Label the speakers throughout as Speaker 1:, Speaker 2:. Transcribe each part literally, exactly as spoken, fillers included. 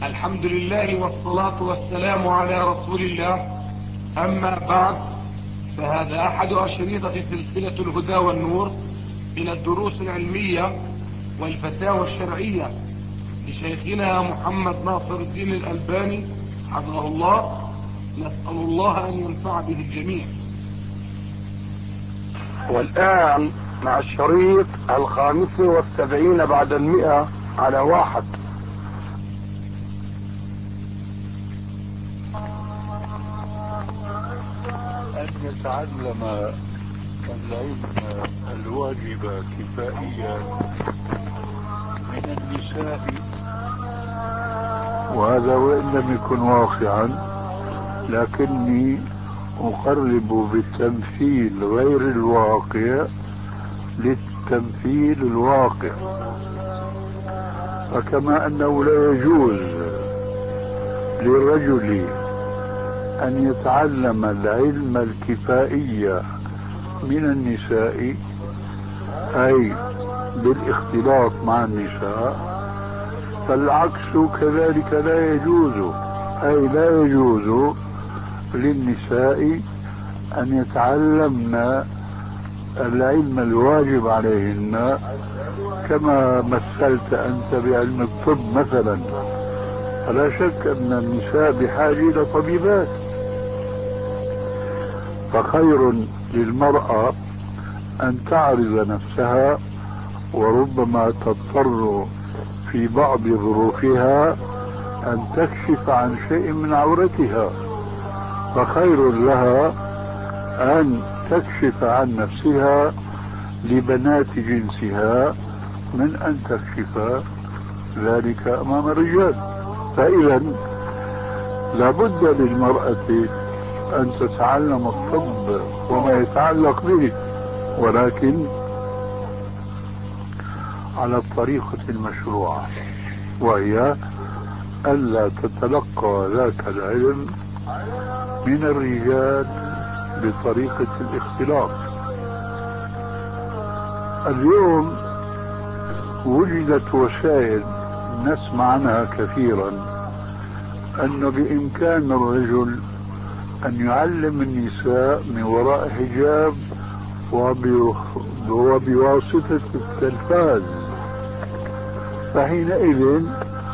Speaker 1: الحمد لله والصلاة والسلام على رسول الله. أما بعد، فهذا أحد أشرطة سلسلة الهدى والنور من الدروس العلمية والفتاوى الشرعية لشيخنا محمد ناصر الدين الألباني حفظه الله. نسأل الله أن ينفع به الجميع.
Speaker 2: والآن مع الشريط الخامس والسبعين بعد المئة على واحد.
Speaker 3: أن يتعلم العلم الواجب كفائيا من النساء، وهذا وإن لم يكن واقعا، لكني أقرب بالتمثيل غير الواقع للتمثيل الواقع. فكما أنه لا يجوز للرجل أن يتعلم العلم الكفائي من النساء، أي بالاختلاط مع النساء، فالعكس كذلك لا يجوز، أي لا يجوز للنساء أن يتعلمن العلم الواجب عليهن، كما مثلت أنت بعلم الطب مثلا. فلا شك أن النساء بحاجة إلى طبيبات، فخير للمرأة أن تعرض نفسها، وربما تضطر في بعض ظروفها أن تكشف عن شيء من عورتها، فخير لها أن تكشف عن نفسها لبنات جنسها من أن تكشف ذلك أمام الرجال. فإذا لابد للمرأة أن تتعلم الطب وما يتعلق به، ولكن على الطريقة المشروعة، وهي ألا تتلقى ذاك العلم من الرجال بطريقة الاختلاط. اليوم وجدت وسائل نسمع عنها كثيرا، أنه بإمكان الرجل أن يعلم النساء من وراء حجاب وبواسطة التلفاز، فحينئذ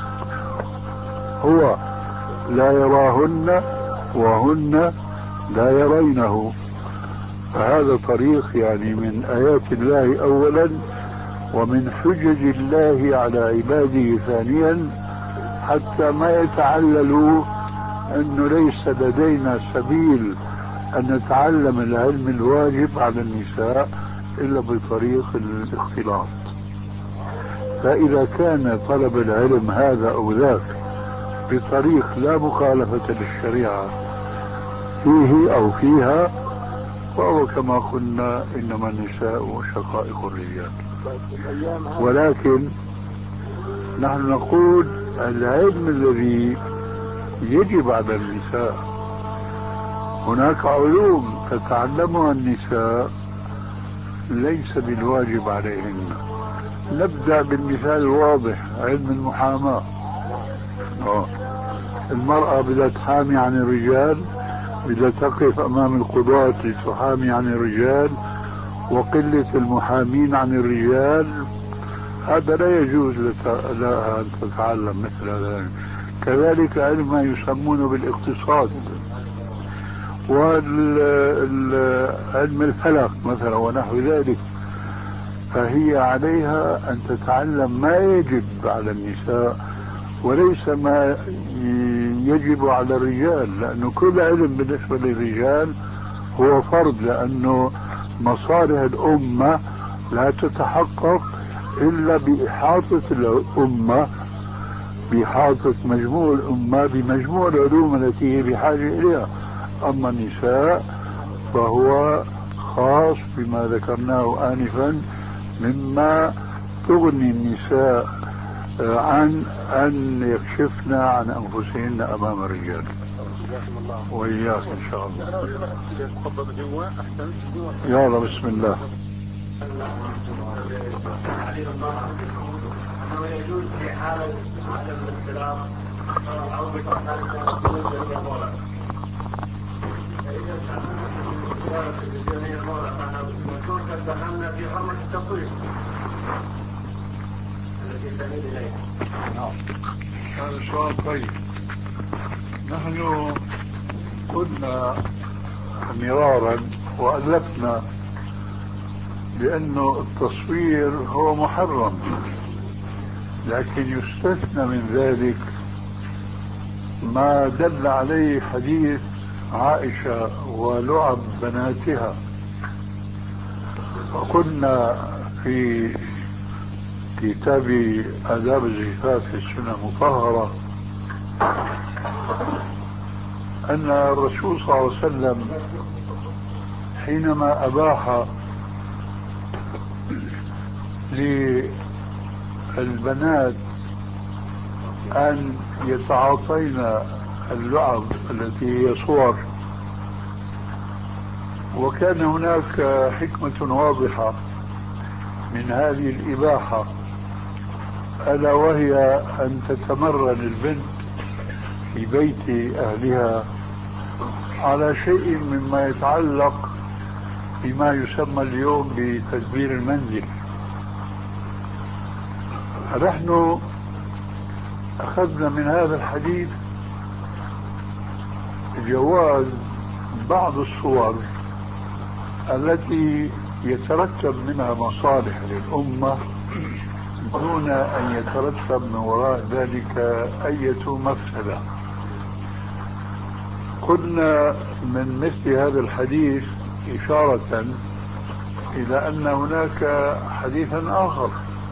Speaker 3: هو لا يراهن وهن لا يرينه. فهذا طريق يعني من آيات الله أولا، ومن حجج الله على عباده ثانيا، حتى ما يتعللوا أنه ليس لدينا سبيل أن نتعلم العلم الواجب على النساء إلا بطريق الاختلاط. فإذا كان طلب العلم هذا أو ذاك بطريق لا مخالفة للشريعة فيه أو فيها، فهو كما قلنا إنما النساء شقائق الرجال. ولكن نحن نقول العلم الذي يجب على النساء، هناك علوم تتعلمها النساء ليس بالواجب عليهن. نبدأ بالمثال الواضح، علم المحاماة. المرأة بدها تحامي عن الرجال، بدها تقف أمام القضاة لتحامي عن الرجال، وقلة المحامين عن الرجال، هذا لا يجوز لها أن تتعلم مثل هذا. كذلك علم ما يسمونه بالاقتصاد، وعلم الفلك مثلا ونحو ذلك، فهي عليها أن تتعلم ما يجب على النساء وليس ما يجب على الرجال، لأنه كل علم بالنسبة للرجال هو فرض، لأنه مصالح الأمة لا تتحقق إلا بإحاطة الأمة، بإحاطة مجموع الأمة بمجموع العلوم التي هي بحاجة إليها. أما النساء فهو خاص بما ذكرناه آنفا، مما تغني النساء عن أن يكشفن عن أنفسهن أمام الرجال. وإياك إن شاء الله. يلا بسم الله.
Speaker 4: أنه يجوز في حالة عدم الاختلاط دخلنا في حرمة التصوير التي تميل إليها.
Speaker 3: نعم هذا سؤال طيب. نحن قلنا مرارا وألفنا بأنه التصوير هو محرم، لكن يستثنى من ذلك ما دل عليه حديث عائشة ولعب بناتها. وقلنا في كتاب آداب الزفاف في السنة المطهرة أن الرسول صلى الله عليه وسلم حينما أباح للبنات أن يتعاطين اللعب التي هي صور، وكان هناك حكمة واضحة من هذه الإباحة، ألا وهي أن تتمرن البنت في بيت أهلها على شيء مما يتعلق بما يسمى اليوم بتدبير المنزل. نحن أخذنا من هذا الحديث جواز بعض الصور التي يترتب منها مصالح للأمة دون أن يترتب من وراء ذلك أية مفسدة. قلنا من مثل هذا الحديث إشارة إلى أن هناك حديثا آخر،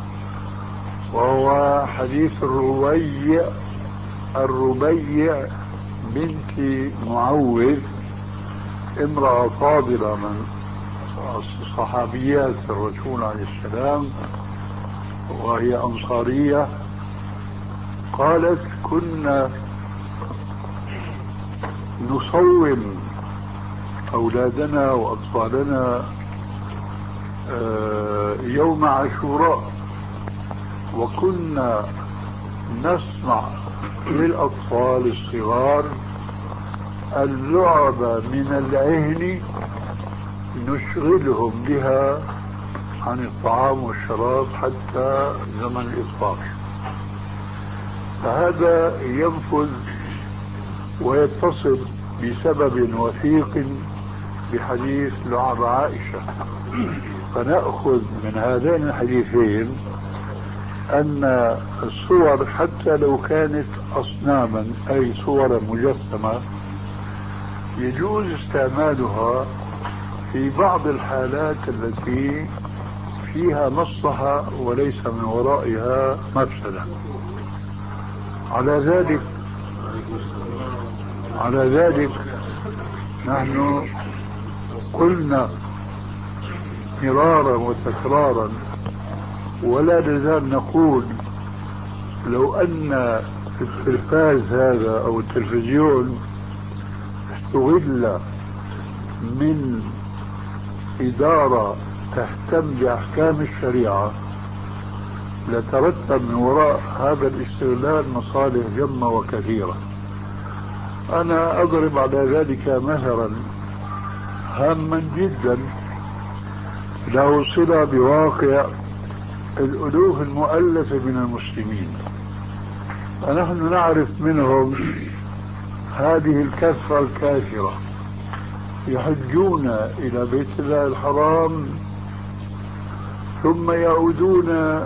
Speaker 3: وهو حديث الربيع الربيع بنت معوذ، امرأة فاضلة من صحابيات الرسول عليه السلام، وهي أنصارية. قالت: كنا نصوم أولادنا وأطفالنا يوم عاشوراء، وكنا نصنع للأطفال الصغار اللعب من العهن نشغلهم بها عن الطعام والشراب حتى زمن الإفطار. فهذا ينفذ ويتصل بسبب وثيق بحديث لعب عائشة. فنأخذ من هذين الحديثين أن الصور حتى لو كانت أصناما أي صورا مجسمة يجوز استعمالها في بعض الحالات التي فيها مصلحة وليس من ورائها مفسدة. على ذلك على ذلك نحن قلنا مرارا وتكرارا ولا نزال نقول: لو أن التلفاز هذا أو التلفزيون استغل من إدارة تهتم بأحكام الشريعة لترتب من وراء هذا الاستغلال مصالح جمة وكثيرة. أنا أضرب على ذلك مثلا هاما جدا له صلة بواقع الألوف المؤلفة من المسلمين. فنحن نعرف منهم هذه الكثرة الكافرة يحجون إلى بيت الله الحرام ثم يعودون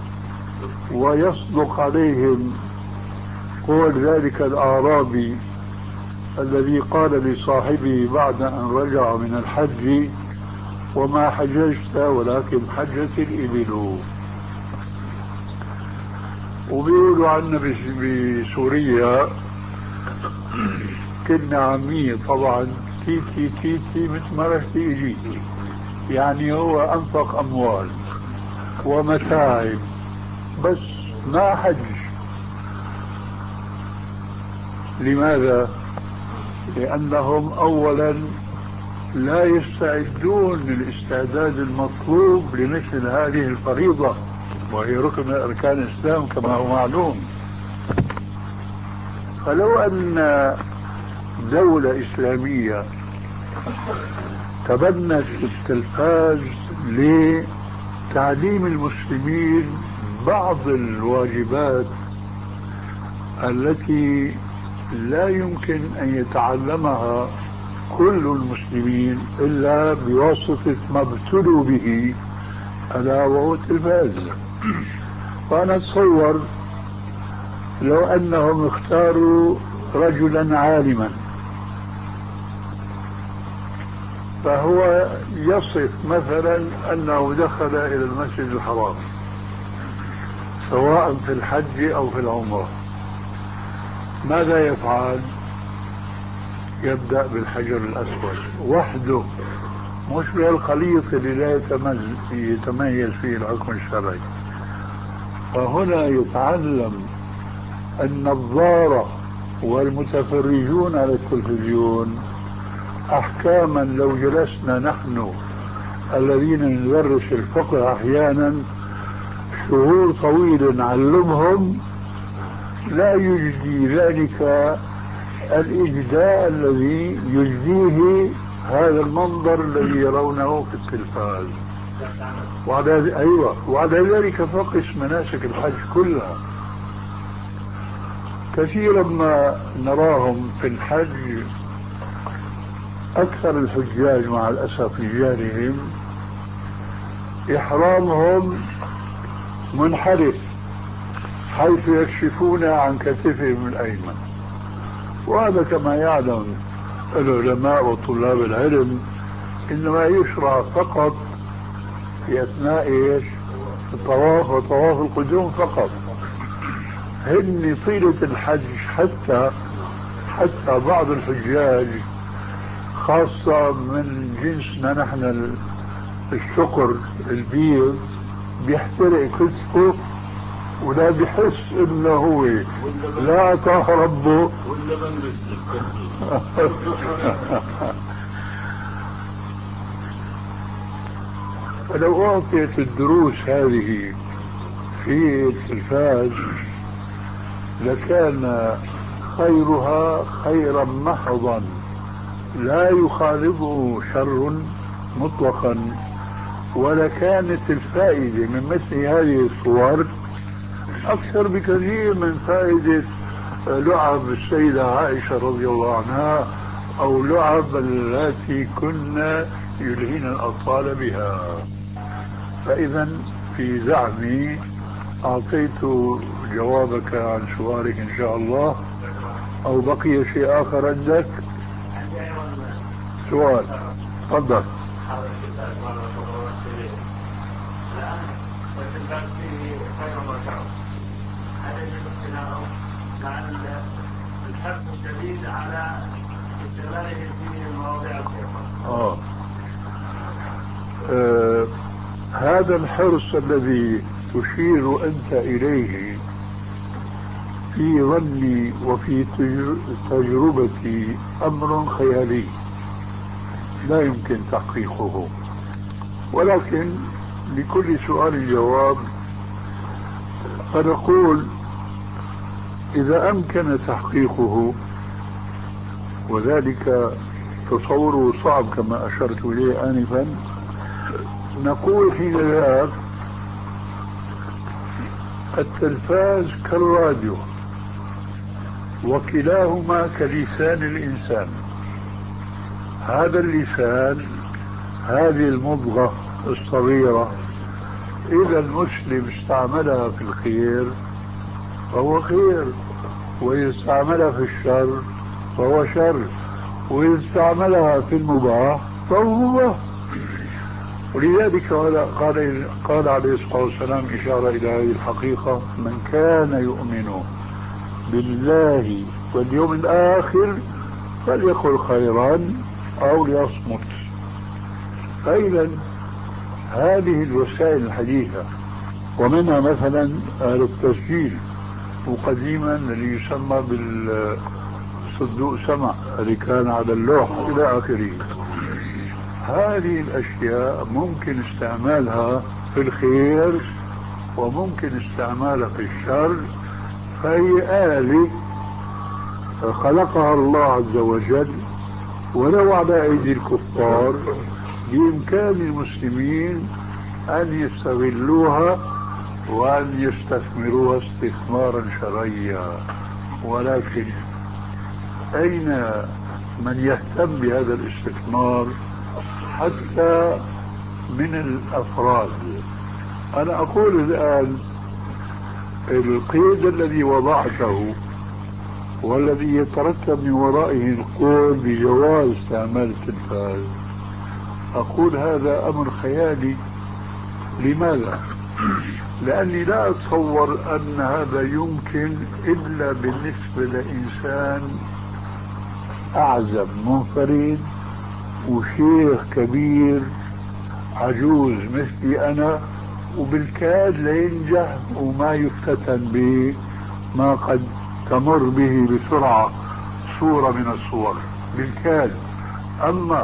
Speaker 3: ويصدق عليهم قول ذلك الأعرابي الذي قال لصاحبه بعد أن رجع من الحج: وما حججت ولكن حجت الإبل. وبيقولوا عنا بسوريا كلمة عامية طبعا: تيتي تيتي مثل ما رحت إجي، يعني هو أنفق أموال ومتاعب بس ما حج. لماذا؟ لأنهم أولا لا يستعدون للاستعداد المطلوب لمثل هذه الفريضة، وهي ركن من أركان الإسلام كما هو معلوم. فلو أن دولة إسلامية تبنت التلفاز لتعليم المسلمين بعض الواجبات التي لا يمكن أن يتعلمها كل المسلمين إلا بواسطة ما ابتلوا به ألا وهو التلفاز. وأنا أتصور لو أنهم اختاروا رجلا عالما فهو يصف مثلا أنه دخل إلى المسجد الحرام سواء في الحج أو في العمرة، ماذا يفعل؟ يبدأ بالحجر الأسود وحده، مش بالخليط اللي لا يتميز فيه الحكم الشرعي. فهنا يتعلم النظارة والمتفرجون على التلفزيون أحكاما لو جلسنا نحن الذين ندرس الفقه أحيانا شهور طويلة نعلمهم لا يجدي ذلك الإجداء الذي يجديه هذا المنظر الذي يرونه في التلفاز. وعلى أيوة وعلى ذلك فقس مناسك الحج كلها. كثيرا ما نراهم في الحج أكثر الحجاج مع الأسف رجالهم إحرامهم منحرف حيث يكشفون عن كتفهم الأيمن، وهذا كما يعلم العلماء وطلاب العلم إنما يشرع فقط في أثناء إيش؟ الطواف وطواف القدوم فقط. هن طيلة الحج حتى حتى بعض الحجاج خاصة من جنسنا نحن الشقر البيض بيحترق كتفه ولا بيحس انه هو لا طه ربه فلو أعطيت الدروس هذه في التلفاز لكان خيرها خيرا محضا لا يخالطه شر مطلقا، ولكانت الفائدة من مثل هذه الصور أكثر بكثير من فائدة لعب السيدة عائشة رضي الله عنها أو لعب التي كنا يلهين الأطفال بها. فإذا في زعمي أعطيت جوابك عن سؤالك إن شاء الله، أو بقي شيء آخر عندك؟ سؤال تفضل.
Speaker 4: مع الحرص الشديد على استغلاله في مواضيع الخير.
Speaker 3: آه. آه هذا الحرص الذي تشير أنت إليه في ظني وفي تجربتي أمر خيالي لا يمكن تحقيقه، ولكن لكل سؤال جواب. فنقول إذا أمكن تحقيقه، وذلك تصوره صعب كما أشرت إليه آنفا، نقول حين ذاك التلفاز كالراديو وكلاهما كلسان الإنسان. هذا اللسان، هذه المضغة الصغيرة، إذا المسلم استعملها في الخير فهو خير، وإذا استعملها في الشر فهو شر، وإذا استعملها في المباح فهو مباح. ولذلك قال قال عليه الصلاة والسلام إشارة إلى هذه الحقيقة: من كان يؤمن بالله واليوم الآخر فليقل خيرا أو ليصمت. فإذا هذه الوسائل الحديثة، ومنها مثلا التسجيل، وقديما اللي يسمى بالصندوق سمع اللي كان على اللوح إلى آخره، هذه الأشياء ممكن استعمالها في الخير وممكن استعمالها في الشر. فهي آلة خلقها الله عز وجل، ولو على أيدي الكفار بإمكان المسلمين أن يستغلوها وأن يستثمروها استثمارا شرعيا. ولكن أين من يهتم بهذا الاستثمار حتى من الأفراد؟ أنا أقول الآن القيد الذي وضعته والذي يترتب من ورائه القول بجواز استعمال التلفاز، أقول هذا أمر خيالي. لماذا؟ لأني لا أتصور أن هذا يمكن إلا بالنسبة لإنسان أعزب منفرد وشيخ كبير عجوز مثلي أنا، وبالكاد لينجح وما يفتتن بما قد تمر به بسرعة صورة من الصور بالكاد. أما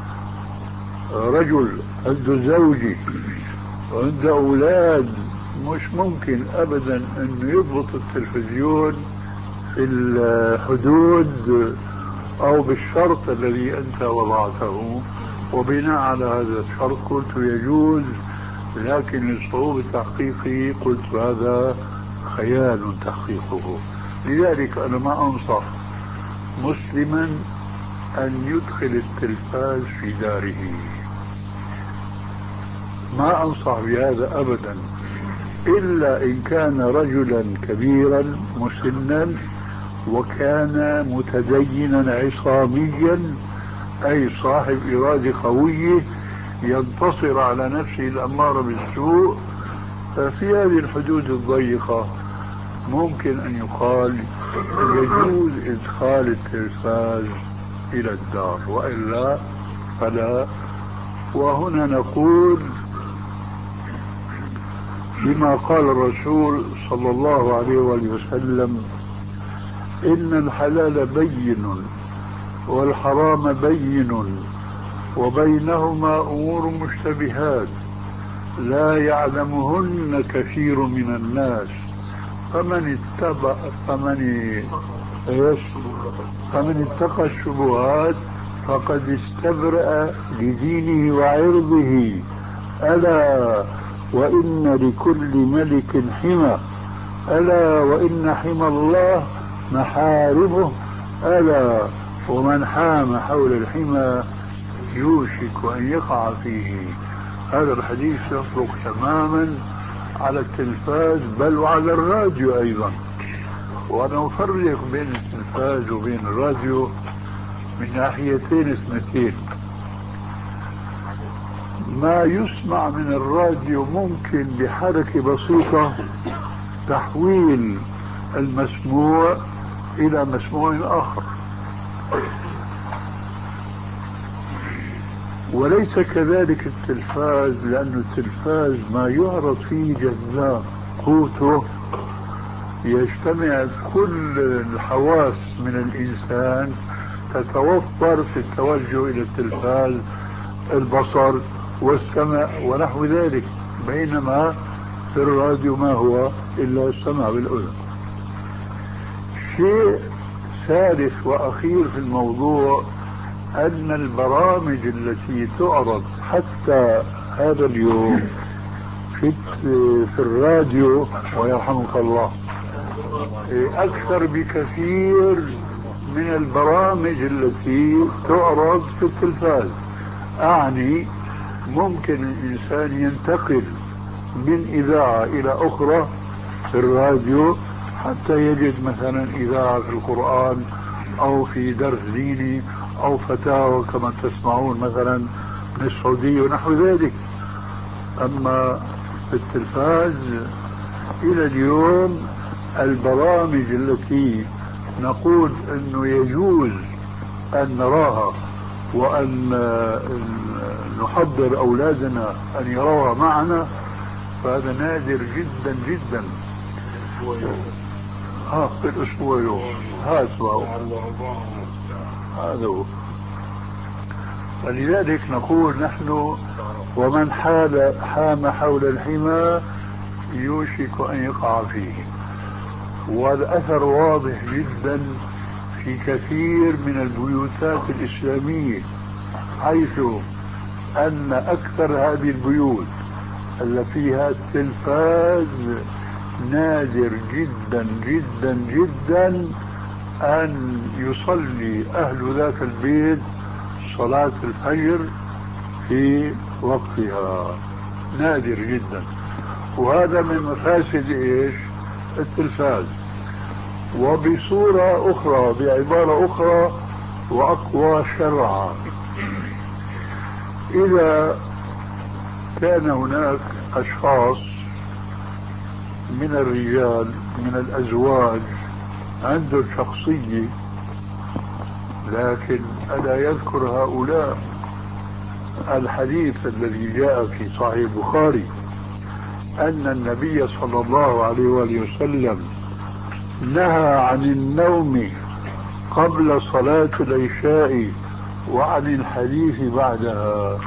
Speaker 3: رجل عنده زوجي وعنده أولاد مش ممكن أبدا أنه يضبط التلفزيون في الحدود أو بالشرط الذي أنت وضعته، وبناء على هذا الشرط قلت يجوز، لكن لصعوبة تحقيقه قلت هذا خيال تحقيقه. لذلك أنا ما أنصح مسلما أن يدخل التلفاز في داره، ما أنصح بهذا أبدا، إلا إن كان رجلا كبيرا مسنا وكان متدينا عصاميا، أي صاحب إرادة قوية ينتصر على نفسه الأمارة بالسوء. ففي هذه الحدود الضيقة ممكن أن يقال يجوز إدخال التلفاز إلى الدار، وإلا فلا. وهنا نقول بما قال الرسول صلى الله عليه وآله وسلم: إن الحلال بين والحرام بين وبينهما أمور مشتبهات لا يعلمهن كثير من الناس، فمن اتبع فمن ايش فمن اتقى الشبهات فقد استبرأ لدينه وعرضه. ألا وإن لكل ملك حمى، ألا وإن حمى الله محارمه، ألا ومن حام حول الحمى يوشك أن يقع فيه. هذا الحديث يطلق تماما على التلفاز بل وعلى الراديو أيضا. وأنا أفرق بين التلفاز وبين الراديو من ناحيتين اثنتين. ما يسمع من الراديو ممكن بحركة بسيطة تحويل المسموع إلى مسموع آخر، وليس كذلك التلفاز، لأن التلفاز ما يعرض فيه جذاب قوته يجتمع كل الحواس من الإنسان تتوفر في التوجه إلى التلفاز، البصر والسمع ونحو ذلك، بينما في الراديو ما هو إلا السمع بالأذن. شيء ثالث وأخير في الموضوع أن البرامج التي تعرض حتى هذا اليوم في, في الراديو ويرحمك الله أكثر بكثير من البرامج التي تعرض في التلفاز. أعني ممكن الإنسان ينتقل من إذاعة إلى أخرى في الراديو حتى يجد مثلا إذاعة في القرآن أو في درس ديني أو فتاوى كما تسمعون مثلا من السعودية ونحو ذلك. أما في التلفاز إلى اليوم البرامج التي نقول أنه يجوز أن نراها وأن نحضر أولادنا أن يروها معنا فهذا نادر جدا جدا. ها في الأسبوع يوم هذا هذا هو. فلذلك نقول نحن ومن حال حام حول الحمى يوشك أن يقع فيه. والأثر واضح جدا في كثير من البيوتات الإسلامية، حيث أن أكثر هذه البيوت اللي فيها التلفاز نادر جدا جدا جدا أن يصلي أهل ذاك البيت صلاة الفجر في وقتها، نادر جدا. وهذا من مفاسد إيش؟ التلفاز. وبصورة أخرى، بعبارة أخرى وأقوى شرعا، إذا كان هناك أشخاص من الرجال من الأزواج عنده شخصية، لكن ألا يذكر هؤلاء الحديث الذي جاء في صحيح البخاري أن النبي صلى الله عليه وآله وسلم نهى عن النوم قبل صلاة العشاء وعن الحديث بعدها.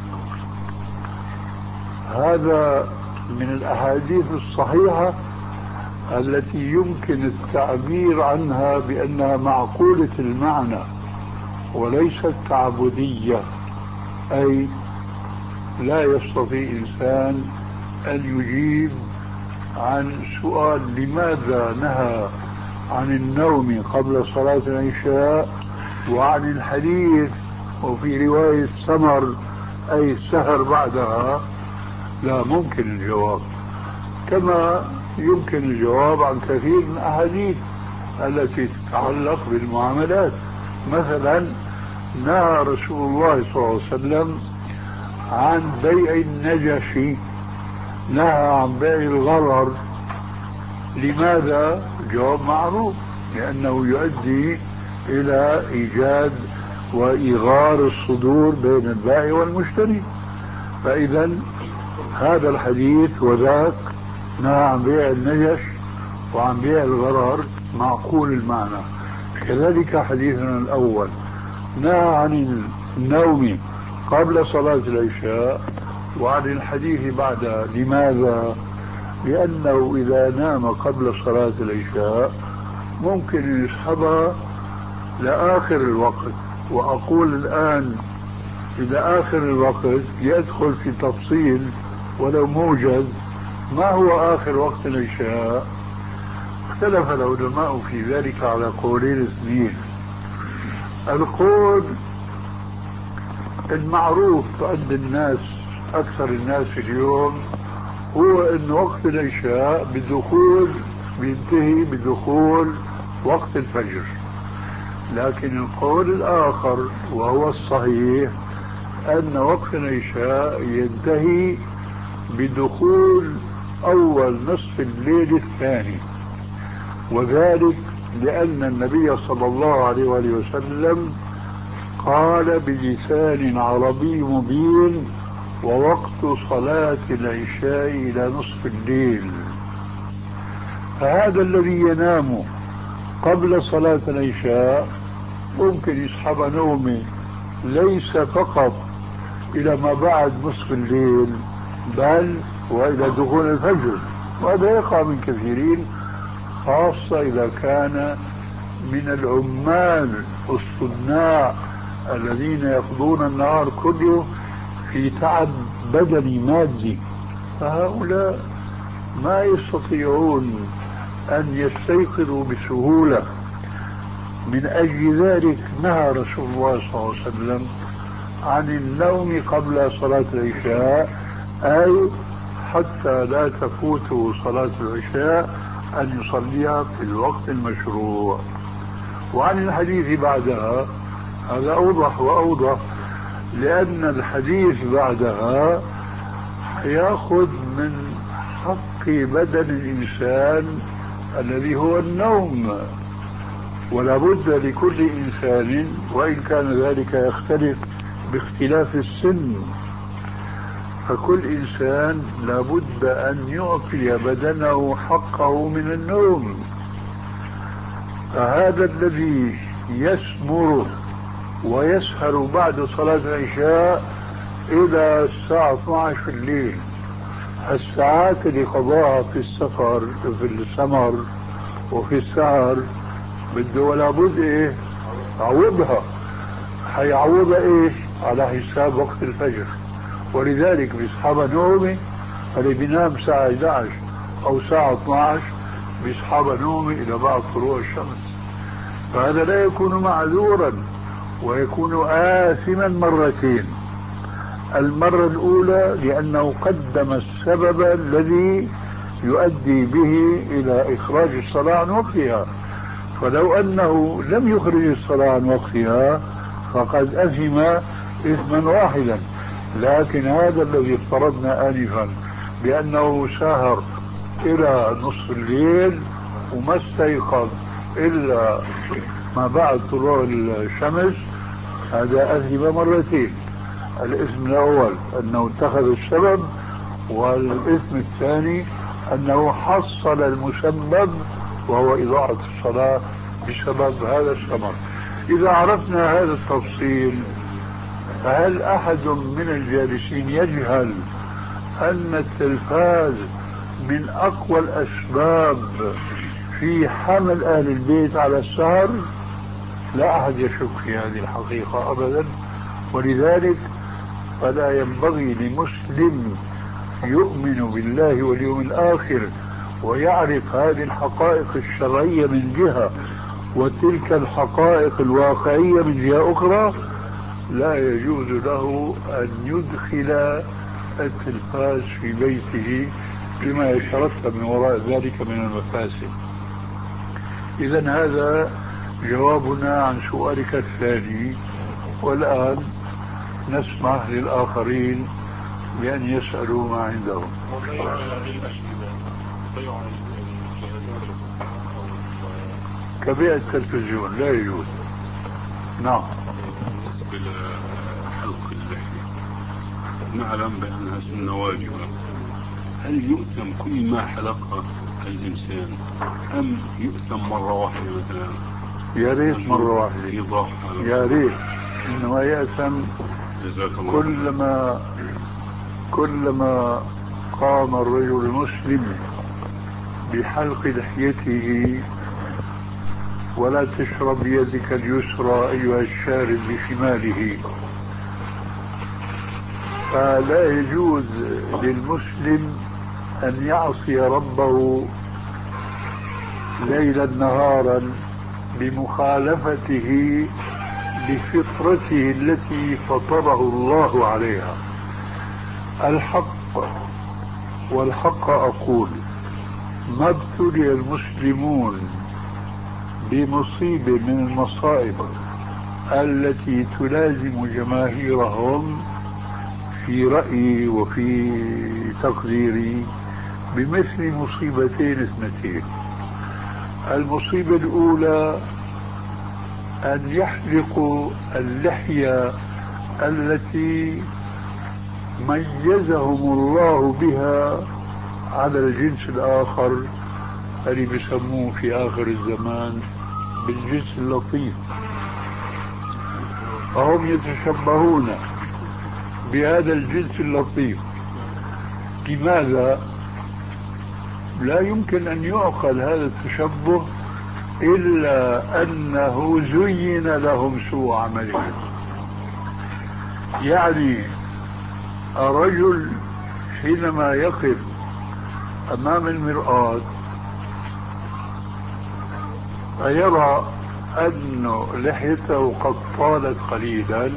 Speaker 3: هذا من الأحاديث الصحيحة التي يمكن التعبير عنها بأنها معقولة المعنى وليست تعبدية، أي لا يستطيع إنسان أن يجيب عن سؤال لماذا نهى عن النوم قبل صلاة العشاء وعن الحديث وفي رواية سمر أي السهر بعدها. لا ممكن الجواب، كما يمكن الجواب عن كثير من الأحاديث التي تتعلق بالمعاملات. مثلا نهى رسول الله صلى الله عليه وسلم عن بيع النجش، نهى عن بيع الغرر. لماذا؟ جواب معروف، لأنه يؤدي إلى إيجاد وإيغار الصدور بين البائع والمشتري. فإذا هذا الحديث وذاك نهى عن بيع النجش وعن بيع الغرر معقول المعنى. كذلك حديثنا الأول نهى عن النوم قبل صلاة العشاء وعن الحديث بعدها. لماذا؟ لأنه إذا نام قبل صلاة العشاء ممكن يسحبها لآخر الوقت. وأقول الآن إلى آخر الوقت يدخل في تفصيل ولو موجز. ما هو آخر وقت العشاء؟ اختلف العلماء في ذلك على قولين اثنين. القول المعروف عند الناس أكثر الناس اليوم هو أن وقت العشاء بدخول بينتهي بدخول وقت الفجر. لكن القول الآخر وهو الصحيح أن وقت العشاء ينتهي بدخول أول نصف الليل الثاني، وذلك لأن النبي صلى الله عليه وآله وسلم قال بلسان عربي مبين: ووقت صلاة العشاء إلى نصف الليل. فهذا الذي ينام قبل صلاة العشاء ممكن يسحب نومه ليس فقط إلى ما بعد نصف الليل بل وإلى دخول الفجر. وهذا يقع من كثيرين، خاصة إذا كان من العمال الصناع الذين يقضون النهار كله في تعب بدني مادي. فهؤلاء ما يستطيعون أن يستيقظوا بسهولة. من أجل ذلك نهى رسول الله صلى الله عليه وسلم عن النوم قبل صلاة العشاء، أي حتى لا تفوته صلاة العشاء أن يصليها في الوقت المشروع. وعن الحديث بعدها هذا أوضح وأوضح، لأن الحديث بعدها يأخذ من حق بدن الإنسان الذي هو النوم، ولا بد لكل إنسان، وإن كان ذلك يختلف باختلاف السن، فكل إنسان لا بد أن يعطي بدنه حقه من النوم. فهذا الذي يسمر ويسهر بعد صلاة العشاء إلى الساعة اثنتي عشرة في الليل، الساعات اللي قضاها في السفر في السمر وفي السهر بده ولا بد إيه عوضها. حيعوضها ايش؟ على حساب وقت الفجر. ولذلك بيصحبها نومه، اللي بينام الساعة احد عشر او الساعة اثني عشر بيصحبها نومه الى بعد طلوع الشمس. فهذا لا يكون معذورا ويكون آثما مرتين. المرة الأولى لأنه قدم السبب الذي يؤدي به إلى إخراج الصلاة عن وقتها، فلو أنه لم يخرج الصلاة عن وقتها فقد أثم إثما واحدا. لكن هذا الذي افترضنا آنفا بأنه سهر إلى نصف الليل وما استيقظ إلا ما بعد طلوع الشمس، هذا أثم مرتين. الإثم الأول أنه اتخذ السبب، والإثم الثاني أنه حصل المسبب وهو إضاعة الصلاة بسبب هذا السبب. إذا عرفنا هذا التفصيل، فهل أحد من الجالسين يجهل أن التلفاز من أقوى الأسباب في حمل أهل البيت على السهر؟ لا أحد يشك في هذه الحقيقة أبدا. ولذلك فلا ينبغي لمسلم يؤمن بالله واليوم الآخر ويعرف هذه الحقائق الشرعية من جهة وتلك الحقائق الواقعية من جهة أخرى، لا يجوز له أن يدخل التلفاز في بيته بما يترتب من وراء ذلك من المفاسد. إذن هذا جوابنا عن سؤالك الثاني. والآن نسمح للآخرين بأن يسألوا ما عندهم. كبيع التلفزيون لا يجوز. نعم.
Speaker 5: بالنسبة لحلق اللحية نعلم بأنها سنة واجبة، هل يؤتم كل ما حلقه الإنسان أم يؤتم مرة واحدة مثلا؟
Speaker 3: يا ريت مرة واحدة، يا ريت. إنما يأتم كلما كلما قام الرجل المسلم بحلق لحيته. ولا تشرب بيدك اليسرى أيها الشارب بشماله. فلا يجوز للمسلم أن يعصي ربه ليلا نهارا بمخالفته لفطرته التي فطره الله عليها. الحق والحق أقول، ما ابتلي المسلمون بمصيبة من المصائب التي تلازم جماهيرهم في رأيي وفي تقديري بمثل مصيبتين اثنتين. المصيبة الأولى أن يحلقوا اللحية التي ميزهم الله بها على الجنس الآخر اللي بيسموه في آخر الزمان بالجنس اللطيف. فهم يتشبهون بهذا الجنس اللطيف. لماذا؟ لا يمكن أن يعقل هذا التشبه إلا أنه زين لهم سوء عملهم. يعني الرجل حينما يقف أمام المرآة فيرى أن لحيته قد طالت قليلا،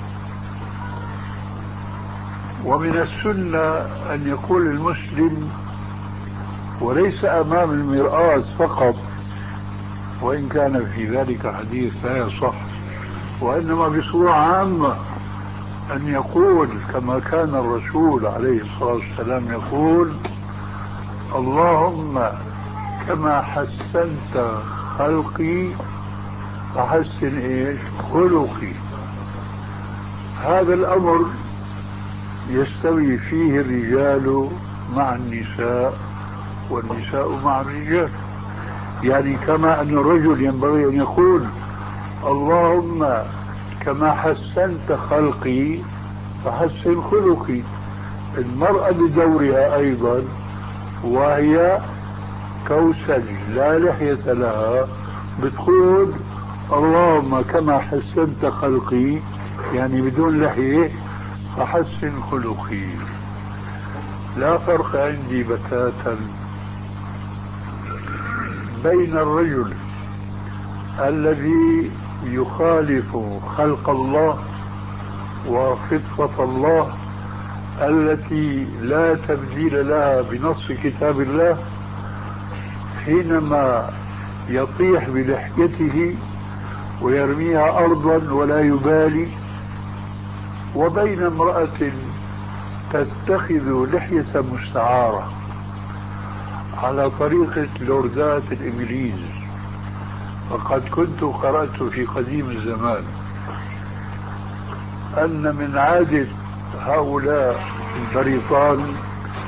Speaker 3: ومن السنة أن يقول المسلم، وليس أمام المرآة فقط وإن كان في ذلك حديث لا يصح، وإنما بصورة عامة أن يقول كما كان الرسول عليه الصلاة والسلام يقول: اللهم كما حسنت خلقي فحسن إيش خلقي. هذا الأمر يستوي فيه الرجال مع النساء والنساء مع الرجال. يعني كما أن الرجل ينبغي أن يقول: اللهم كما حسنت خلقي فحسن خلقي. المرأة بدورها أيضا، وهي كوسج لا لحية لها، بتقول: اللهم اللهم كما حسنت خلقي يعني بدون لحية فحسن خلقي. لا فرق عندي بتاتا بين الرجل الذي يخالف خلق الله وخطة الله التي لا تبديل لها بنص كتاب الله حينما يطيح بلحيته ويرميها أرضا ولا يبالي، وبين امرأة تتخذ لحية مستعارة على طريقة لوردات الإنجليز. فقد كنت قرأت في قديم الزمان أن من عادة هؤلاء البريطان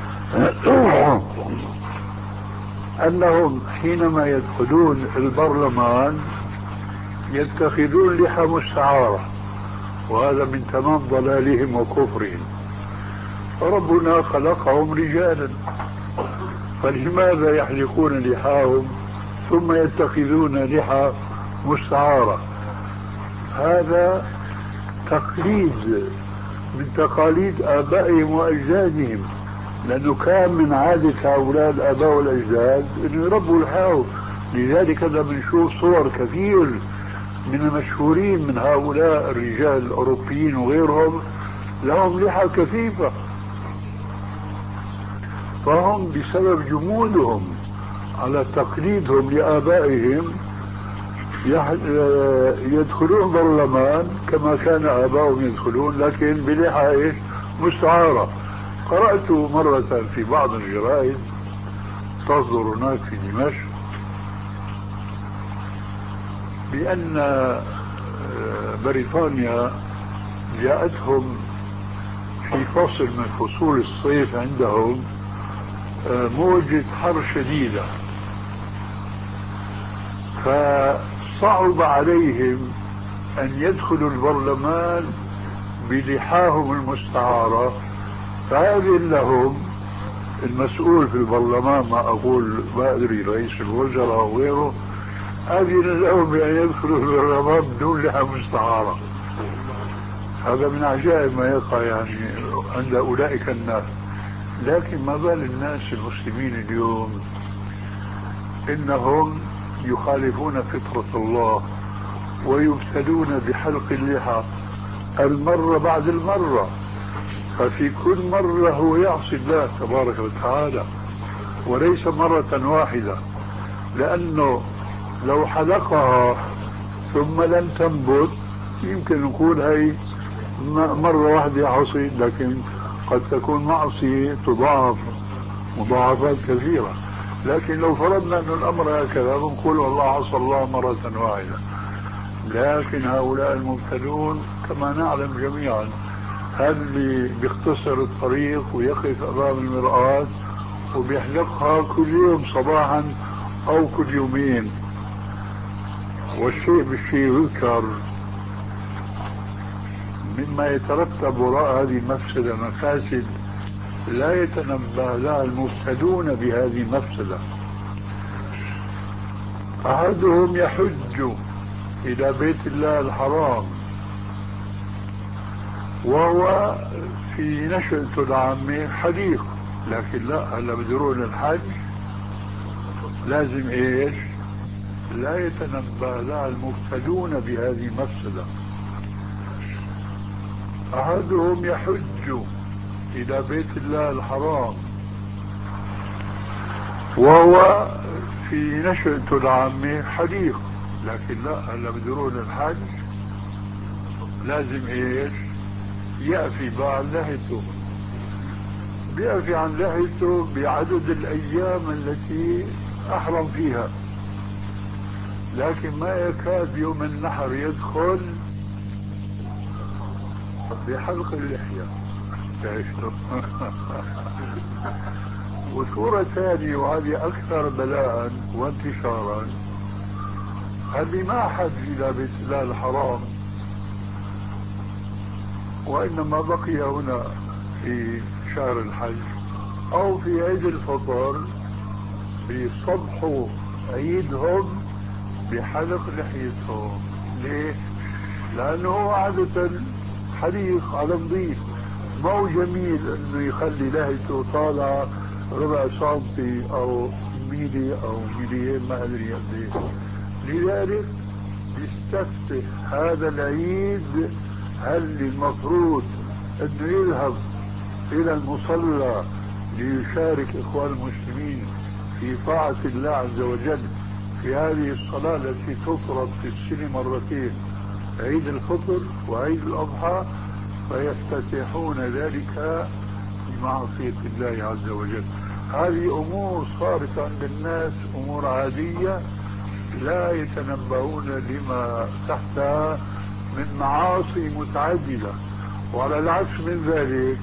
Speaker 3: أنهم حينما يدخلون البرلمان يتخذون لحى مستعارة، وهذا من تمام ضلالهم وكفرهم. فربنا خلقهم رجالا، فلماذا يحلقون لحاهم ثم يتخذون لحى مستعارة؟ هذا تقليد من تقاليد آبائهم وأجدادهم، لأنه كان من عادة هؤلاء الآباء والأجداد أنه يربوا لحاهم. لذلك هذا بنشوف صور كثير من المشهورين من هؤلاء الرجال الأوروبيين وغيرهم لهم لحى كثيفة، فهم بسبب جمودهم على تقليدهم لآبائهم يدخلون برلمان كما كان آبائهم يدخلون، لكن بلحى مستعارة. قرأت مرة في بعض الجرائد تصدر هناك في دمشق بأن بريطانيا جاءتهم في فصل من فصول الصيف عندهم موجة حر شديدة، فصعب عليهم أن يدخلوا البرلمان بلحاهم المستعارة. فأذن لهم المسؤول في البرلمان، ما أقول ما أدري رئيس الوزراء أو غيره، أذن لهم بأن يدخلوا البرلمان بدون لحى مستعارة. هذا من عجائب ما يقع يعني عند أولئك الناس. لكن ما بال الناس المسلمين اليوم إنهم يخالفون فطرة الله ويبتلون بحلق اللحى المرة بعد المرة، ففي كل مرة هو يعصي الله تبارك وتعالى وليس مرة واحدة، لأنه لو حلقها ثم لم تنبت يمكن نقول هي مرة واحدة يعصي، لكن قد تكون معصية تضاعف مضاعفات كثيرة. لكن لو فرضنا أن الأمر هكذا بنقول والله عصى الله مرة واحدة. لكن هؤلاء المبتلون كما نعلم جميعا هذا اللي بيختصر الطريق ويقف أمام المرآة وبيحلقها كل يوم صباحا أو كل يومين. والشيء بالشيء يذكر مما يترتب وراء هذه المفسدة مفاسد لا يتنبه لها المبتلون بهذه المفسدة. أحدهم يحج إلى بيت الله الحرام وهو في نشأته العامة حديق، لكن لا، هلا بدرون الحج لازم ايش؟ لا يتنبه لها المبتلون بهذه المفسدة. أحدهم يحج إلى بيت الله الحرام وهو في نشأته العامة حديق، لكن لا، هلا بدرون الحج لازم ايش؟ يأفي عن لحيته، بيأفي عن لحيته بعدد الأيام التي أحرم فيها، لكن ما يكاد يوم النحر يدخل بحلق اللحية. وصورة ثانية وهذه أكثر بلاء وانتشارا، هذه ما حج إلى بيت الله الحرام وإنما بقي هنا في شهر الحج أو في عيد الفطر بصبح عيدهم بحلق لحيتهم. ليه؟ لأنه هو عادة حريق على نظيف، ما هو جميل انه يخلي لهجته طالعة ربع سنتي او ميلي او ميليين ما ادري قد ايه. لذلك يستفتح هذا العيد هل المفروض انه يذهب الى المصلى ليشارك اخوان المسلمين في طاعة الله عز وجل في هذه الصلاة التي تفرض في السنة مرتين، عيد الفطر وعيد الأضحى، فيفتتحون ذلك بمعصية الله عز وجل. هذه أمور صارت عند الناس أمور عادية لا يتنبهون لما تحتها من معاصي متعددة. وعلى العكس من ذلك،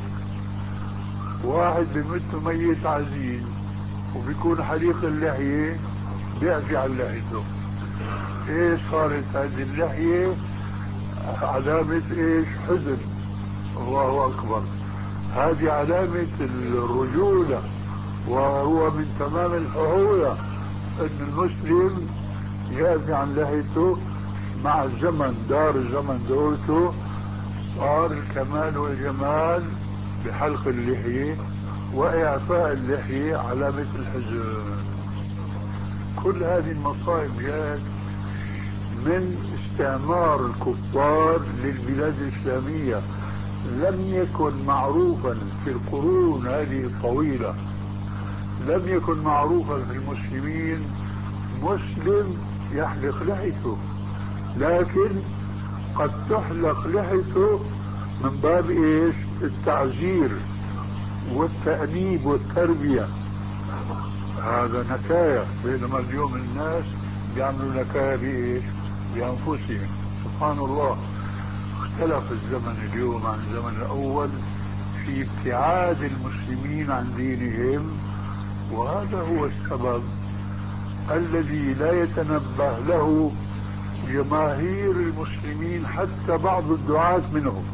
Speaker 3: واحد بمت ميت عزيز وبيكون حليق اللحية بيعفي عن لحيته، ايش صارت هذه اللحية؟ علامة ايش؟ حزن. الله اكبر، هذه علامة الرجولة، وهو من تمام الفهولة ان المسلم يعفي عن لحيته. مع الزمن دار الزمن دورته، صار الكمال والجمال بحلق اللحية، واعفاء اللحية علامة الحزن. كل هذه المصائب جاءت من استعمار الكفار للبلاد الإسلامية. لم يكن معروفا في القرون هذه الطويلة، لم يكن معروفا في المسلمين مسلم يحلق لحيته، لكن قد تحلق لحيته من باب ايش؟ التعزير والتأنيب والتربية. هذا نكاية، بينما اليوم الناس بيعملوا نكاية بايش؟ بأنفسهم. سبحان الله، اختلف الزمن اليوم عن الزمن الأول في ابتعاد المسلمين عن دينهم، وهذا هو السبب الذي لا يتنبه له جماهير المسلمين، حتى بعض الدعاة منهم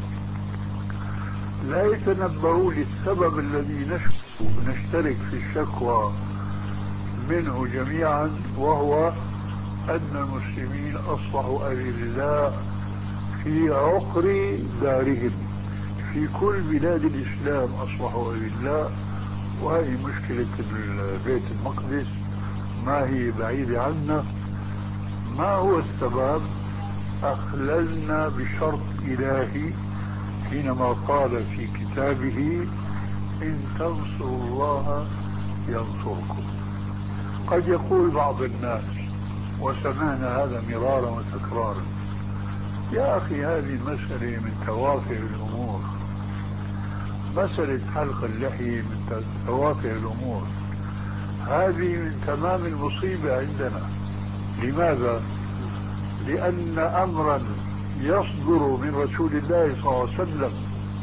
Speaker 3: لا يتنبهوا للسبب الذي نشترك في الشكوى منه جميعا، وهو أن المسلمين أصبحوا أذلاء في عقر دارهم. في كل بلاد الإسلام أصبحوا أذلاء، وهي مشكلة بيت المقدس ما هي بعيدة عنا. ما هو السبب؟ أخللنا بشرط إلهي حينما قال في كتابه إن تنصروا الله ينصركم. قد يقول بعض الناس، وسمعنا هذا مرارا وتكرارا، يا أخي هذه مسألة من توافع الأمور، مسألة حلق اللحية من توافع الأمور، هذه من تمام المصيبة عندنا. لماذا؟ لأن أمرا يصدر من رسول الله صلى الله عليه وسلم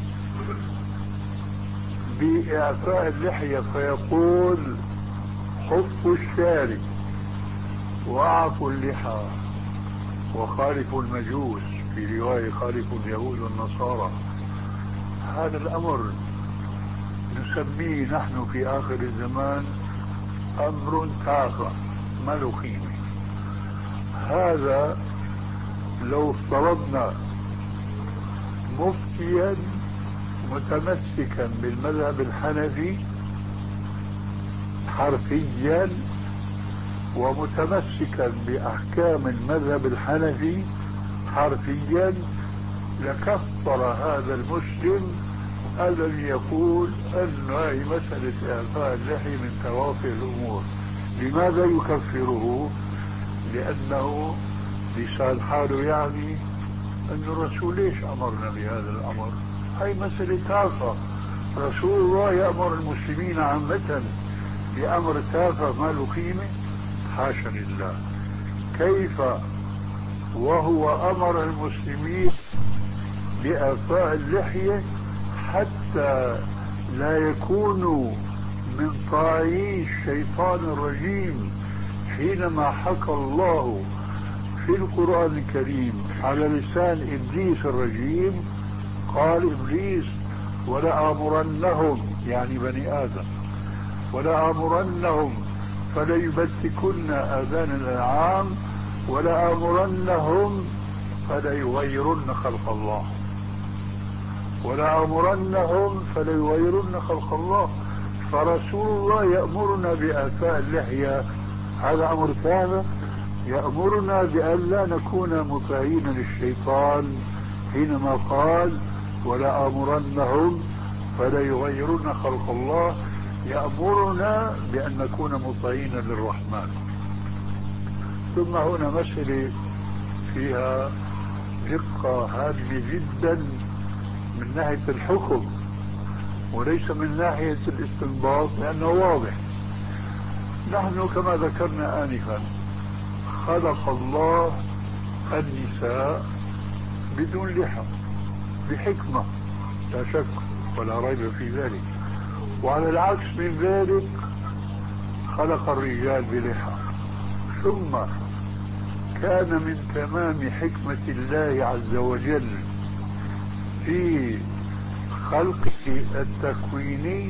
Speaker 3: بإعفاء اللحية فيقول حفوا الشارب وأعفوا اللحى وخالفوا المجوس، في رواية خالفوا اليهود والنصارى، هذا الأمر نسميه نحن في آخر الزمان أمر تافه ما له قيمة. هذا لو افترضنا مفتيا متمسكا بالمذهب الحنفي حرفيا ومتمسكا بأحكام المذهب الحنفي حرفيا، لكفر هذا المسلم الذي يقول أن هذه مسألة إعفاء اللحية من توافع الأمور. لماذا يكفره؟ لأنه لسان حاله يعني أن الرسول ليش أمرنا بهذا الأمر؟ هاي مسألة تافهة، رسول الله يأمر المسلمين عامة بأمر تافه ما له قيمة؟ حاشا لله. كيف وهو أمر المسلمين بإعفاء اللحية حتى لا يكونوا من طاعي الشيطان الرجيم، حينما حكى الله في القرآن الكريم على لسان إبليس الرجيم، قال إبليس ولآمرنهم، يعني بني آدم، ولآمرنهم فليبتكن آذان الأنعام ولآمرنهم فليغيرن خلق الله، ولآمرنهم فليغيرن خلق الله. فرسول الله يأمرنا بإعفاء اللحية، هذا أمر ثابت. يأمرنا بأن لا نكون مطيعين للشيطان حينما قال ولآمرنهم فليغيرن خلق الله. يأمرنا بأن نكون مطيعين للرحمن. ثم هنا مسألة فيها دقة هامة جدا من ناحية الحكم وليس من ناحية الاستنباط، لأنه واضح. نحن كما ذكرنا آنفا خلق الله النساء بدون لحى بحكمة لا شك ولا ريب في ذلك، وعلى العكس من ذلك خلق الرجال بلحى. ثم كان من تمام حكمة الله عز وجل في خلقه التكويني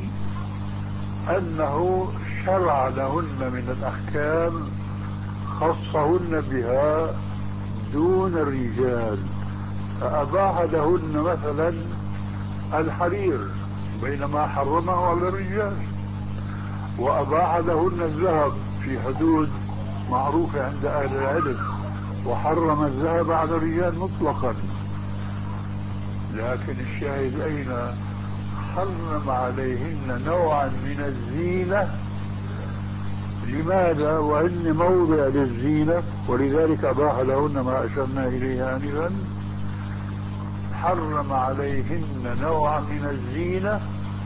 Speaker 3: أنه شرع لهن من الأحكام خصهن بها دون الرجال، فأباح لهن مثلا الحرير بينما حرمه على الرجال، وأباح لهن الذهب في حدود معروفة عند أهل العلم، وحرم الذهب على الرجال مطلقا. لكن الشاهد أين؟ حرم عليهن نوعا من الزينة. لماذا؟ وإن موضع للزينة، ولذلك أباح لهن ما أشرنا إليه آنفا. حرم عليهن نوعا من الزينة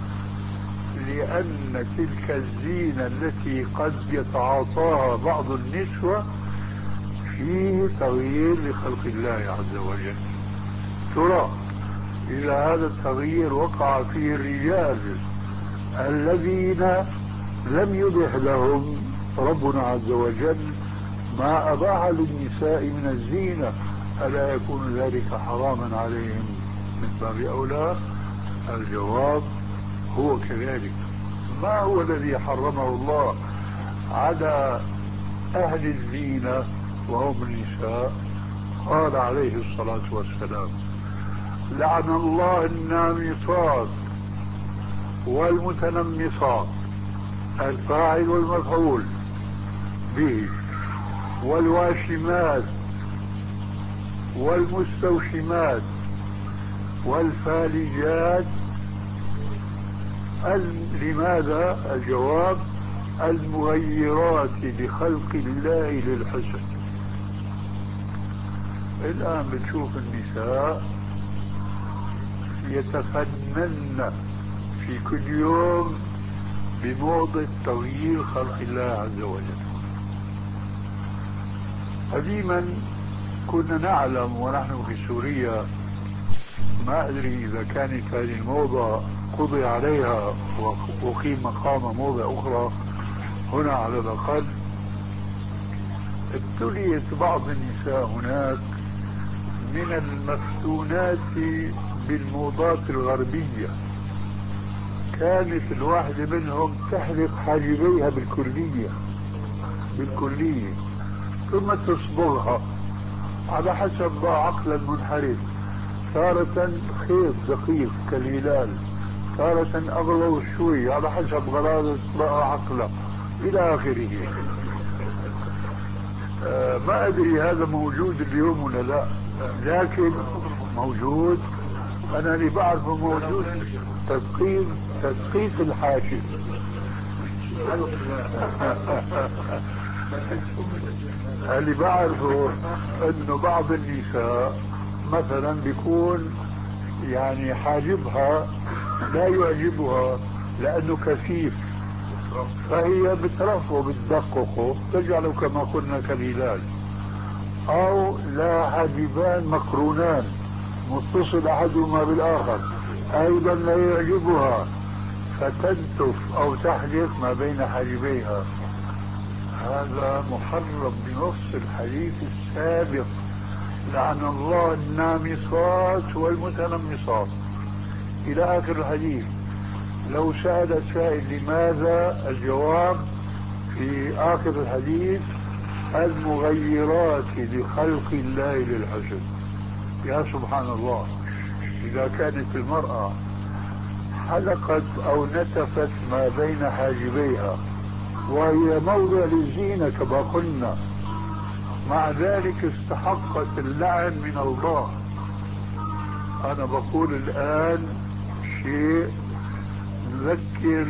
Speaker 3: لأن تلك الزينة التي قد يتعاطاها بعض النسوة فيه تغيير لخلق الله عز وجل. ترى إذا هذا التغيير وقع فيه الرجال الذين لم يبح لهم ربنا عز وجل ما أباح للنساء من الزينة، ألا يكون ذلك حراما عليهم من باب أولى؟ الجواب هو كذلك. ما هو الذي حرمه الله على أهل الزينة وهم النساء؟ قال عليه الصلاة والسلام لعن الله النامصات والمتنمصات، الفاعل والمفعول به، والواشمات والمستوشمات والفالجات. لماذا؟ الجواب المغيرات لخلق الله للحسن. الآن بتشوف النساء يتفنن في كل يوم بموضة تغيير خلق الله عز وجل. قديما كنا نعلم ونحن في سوريا، ما أدري إذا كانت هذه الموضة قضي عليها وقيم مقام موضة أخرى هنا على الأقل، ابتليت بعض النساء هناك من المفتونات بالموضات الغربية. كانت الواحدة منهم تحلق حاجبيها بالكلية بالكلية ثم تصبغها على حسب عقل المنحرف، تارة خيط دقيق كالهلال، تارة أغلظ شوي على حسب غرازة عقله إلى آخره. آه ما أدري هذا موجود اليوم ولا لا، لكن موجود. أنا اللي بعرفه موجود تدقيق تدقيق الحاجب. اللي بعرفه انه بعض النساء مثلا بيكون يعني حاجبها لا يعجبها لانه كثيف، فهي بترفعه بتدققه تجعله كما قلنا كالهلال، او لا حاجبان مقرونان متصل احدهما بالاخر ايضا لا يعجبها، فتنتف او تحلق ما بين حاجبيها. هذا محرم بنص الحديث السابق لعن الله النامصات والمتنمصات الى اخر الحديث. لو سأل سائل لماذا، الجواب في اخر الحديث المغيرات لخلق الله للحسن. يا سبحان الله، إذا كانت المرأة حلقت أو نتفت ما بين حاجبيها وهي موضع للزينة كما قلنا، مع ذلك استحقت اللعن من الله. أنا بقول الآن شيء نذكر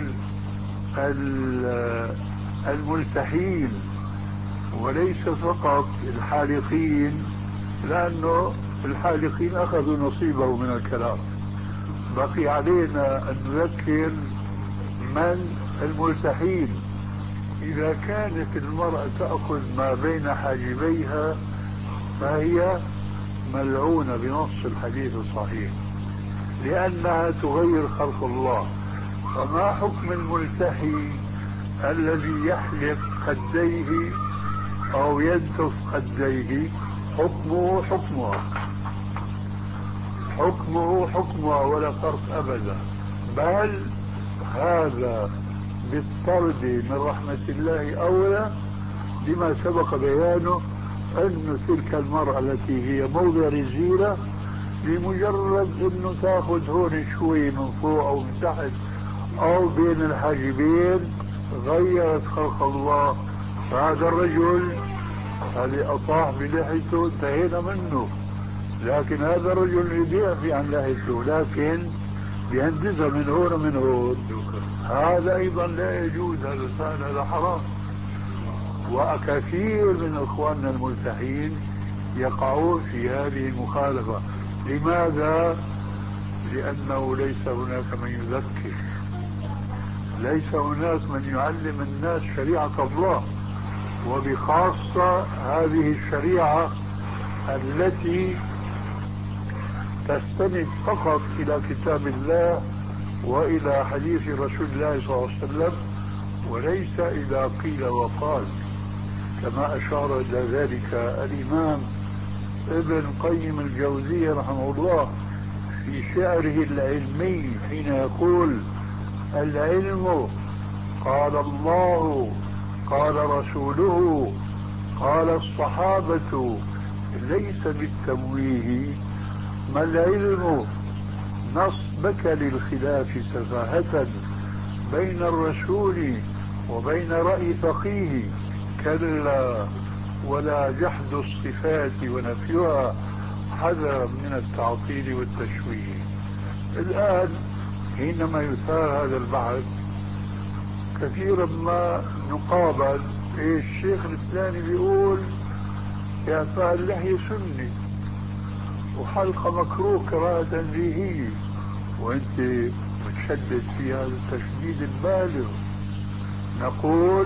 Speaker 3: الملتحين وليس فقط الحالقين، لأنه الحالقين أخذوا نصيبه من الكلام. بقي علينا أن نذكر من الملتحين. إذا كانت المرأة تأخذ ما بين حاجبيها فهي ملعونة بنص الحديث الصحيح، لأنها تغير خلق الله. فما حكم الملتحي الذي يحلق خديه أو ينتف خديه؟ حكمه حكمها حكمه حكمها ولا فرق أبدا، بل هذا بالطرد من رحمة الله أولى، لما سبق بيانه أن تلك المرأة التي هي موضع الزينة لمجرد أنه تأخذ هون شوي من فوق أو من تحت أو بين الحاجبين غيرت خلق الله. فهذا الرجل الذي أطاح بلحيته انتهينا منه، لكن هذا الرجل يبيع عن لحيته لكن بيهندزها من هون ومن هون، هذا أيضا لا يجوز، هذا هذا حرام. وكثير من إخواننا الملتحين يقعون في هذه المخالفة. لماذا؟ لأنه ليس هناك من يذكر، ليس هناك من يعلم الناس شريعة الله، وبخاصة هذه الشريعة التي تستند فقط إلى كتاب الله وإلى حديث رسول الله صلى الله عليه وسلم، وليس إلى قيل وقال، كما أشار إلى ذلك الإمام ابن قيم الجوزية رحمه الله في شعره العلمي حين يقول: العلم قال الله قال رسوله قال الصحابة ليس بالتمويه، ما العلم نصبك للخلاف سفاهة بين الرسول وبين رأي فقيه، كلا ولا جحد الصفات ونفيها حذرا من التعطيل والتشويه. الآن حينما يثار هذا البحث كثيرا ما نقابل إيه الشيخ الفلاني بيقول إعفاء اللحية سني وحلقة مكروه كراهة تنزيهية، وانت بتشدد في هذا التشديد البالغ. نقول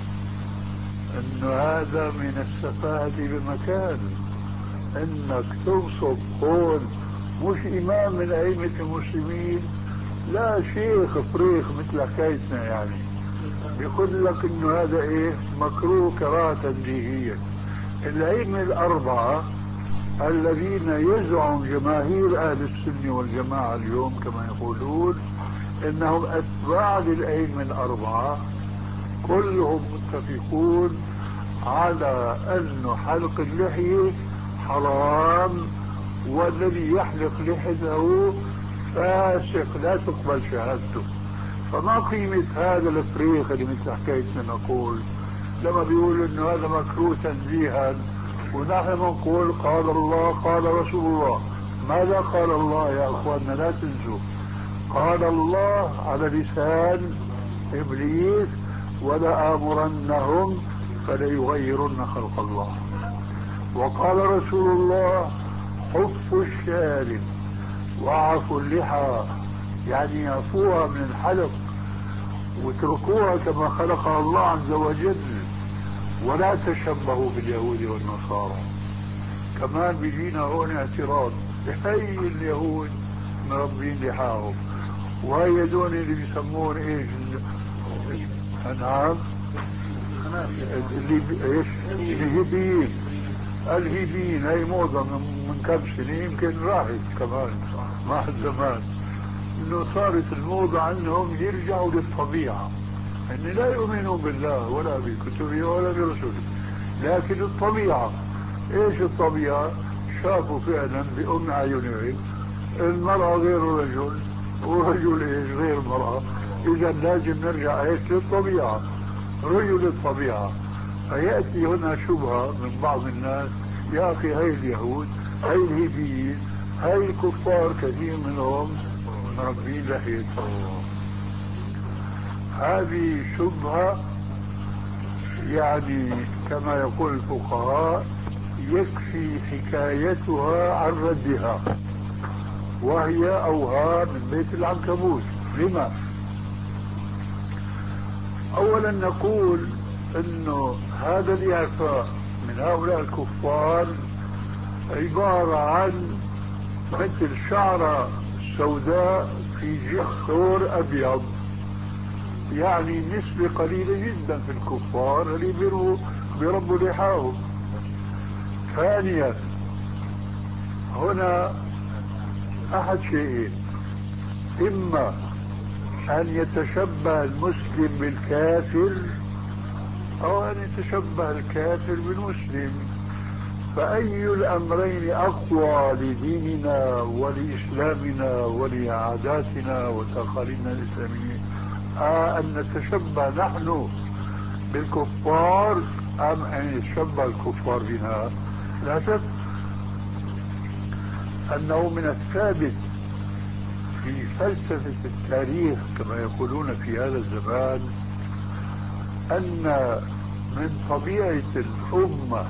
Speaker 3: انه هذا من السفاهة بمكان، انك تنصب هون مش امام من ائمة المسلمين، لا شيخ فريخ مثل حكايتنا يعني، بيقول لك انه هذا ايه مكروه كراهة تنزيهية. الائمة الاربعة الذين يزعم جماهير اهل السنة والجماعة اليوم كما يقولون انهم اتباع للائمة الاربعة، كلهم متفقون على أن حلق اللحية حرام، والذي يحلق لحيته فاسق لا تقبل شهادته. فما قيمة هذا الفريق اللي مثل حكايتنا نقول لما بيقول انه هذا مكروه تنزيها، ونحن نقول قال الله قال رسول الله. ماذا قال الله يا اخواننا؟ لا تنسوا قال الله على لسان ابليس: ولا آمرنهم فليغيرن خلق الله. وقال رسول الله: حفوا الشارب وعفوا اللحى، يعني يعفوها من الحلق واتركوها كما خلقها الله عز وجل، ولا تشبهوا باليهود والنصارى. كمان بيجينا هون اعتراض: هي اليهود مربين لحاهم، وهي دون اللي بيسمون ايش؟ نعم، اللي ايش؟ الهيبيين. الهيبيين هي موضة من كم سنة، يمكن راحت كمان مع الزمان، انه صارت الموضة عنهم يرجعوا للطبيعة، ان لا يؤمنوا بالله ولا بكتبه ولا برسوله، لكن الطبيعة. ايش الطبيعة؟ شافوا فعلا بأم أعينهم المرأة غير الرجل ورجل إيش غير المرأة. إذا لازم نرجع إيش للطبيعة، رجل الطبيعة. فيأتي هنا شبهة من بعض الناس، يا أخي هاي اليهود هاي الهيبيين هاي الكفار كثير منهم مربين لحيتهم. هذه شبهة يعني كما يقول الفقهاء يكفي حكايتها عن ردها، وهي أوهام من بيت العنكبوت. لما؟ أولا نقول أنه هذا الإعفاء من هؤلاء الكفار عبارة عن مثل شعرة سوداء في جسر أبيض، يعني نسبة قليلة جدا في الكفار اللي بيربوا بيربوا لحاهم. ثانيا هنا أحد شيئين، إما أن يتشبه المسلم بالكافر أو أن يتشبه الكافر بالمسلم. فأي الأمرين أقوى لديننا ولإسلامنا ولعاداتنا وتقاليدنا الإسلامية؟ آه أن نتشبه نحن بالكفار أم أن يتشبه الكفار بنا؟ لا شك أنه من الثابت في فلسفة التاريخ كما يقولون في هذا الزمان أن من طبيعة الأمة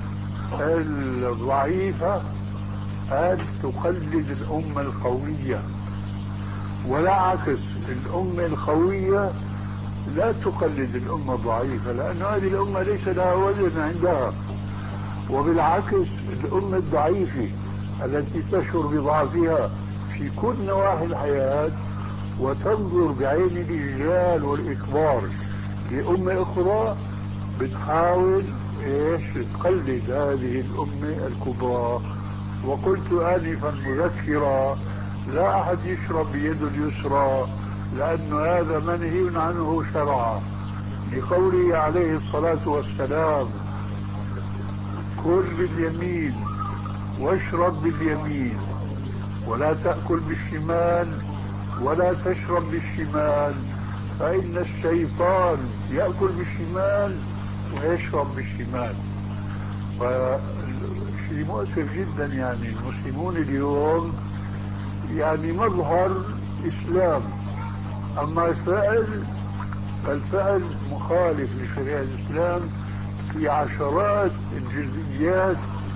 Speaker 3: الضعيفة أن تقلد الأمة القوية، ولا عكس، الأمة القوية لا تقلد الأمة الضعيفة، لأن هذه الأمة ليس لها وزن عندها. وبالعكس الأمة الضعيفة التي تشعر بضعفها في كل نواحي الحياة وتنظر بعين الإجلال والإكبار لأمة أخرى بتحاول إيش تقلد هذه الأمة الكبرى. وقلت آنفا مذكرا لا أحد يشرب بيده اليسرى، لأن هذا منهي عنه شرعا، لقوله عليه الصلاة والسلام كل باليمين واشرب باليمين ولا تأكل بالشمال ولا تشرب بالشمال، فإن الشيطان يأكل بالشمال ويشرب بالشمال. فشيء مؤثر جدا. يعني المسلمون اليوم يعني مظهر إسلام، أما الفعل فالفعل مخالف لشريعة الإسلام في عشرات الجزئيات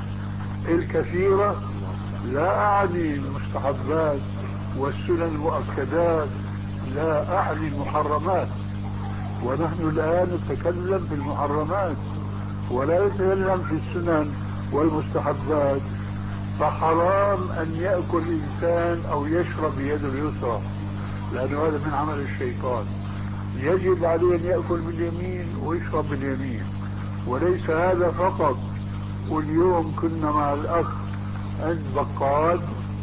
Speaker 3: الكثيرة. لا أعني المستحبات والسنن المؤكدات، لا أعني المحرمات، ونحن الآن نتكلم في المحرمات ولا نتكلم في السنن والمستحبات. فحرام أن يأكل الإنسان أو يشرب بيده اليسرى، لأنه هذا من عمل الشيطان. يجب عليه أن يأكل باليمين ويشرب باليمين. وليس هذا فقط، واليوم كنا مع الأخ عند بقال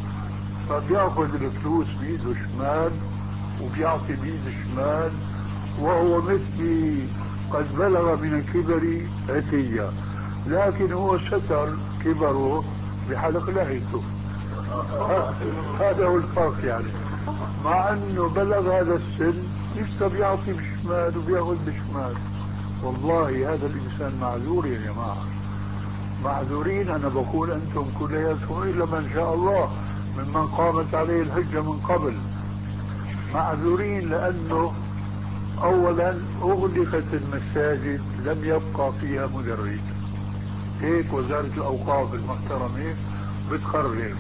Speaker 3: فبيأخذ الفلوس بيده شمال وبيعطي بيده شمال، وهو مثلي قد بلغ من الكبر عتية، لكن هو ستر كبره بحلق لحيته. هذا هو الفرق. يعني مع انه بلغ هذا السن لسه بيعطي بشمال وبياخذ بشمال. والله هذا الانسان معذور يا جماعه، معذورين. انا بقول انتم كلياتكم الا من شاء الله ممن قامت عليه الحجه من قبل، معذورين. لانه اولا اغلقت المساجد لم يبقى فيها مدرس، هيك وزاره الاوقاف المحترمه بتقرر.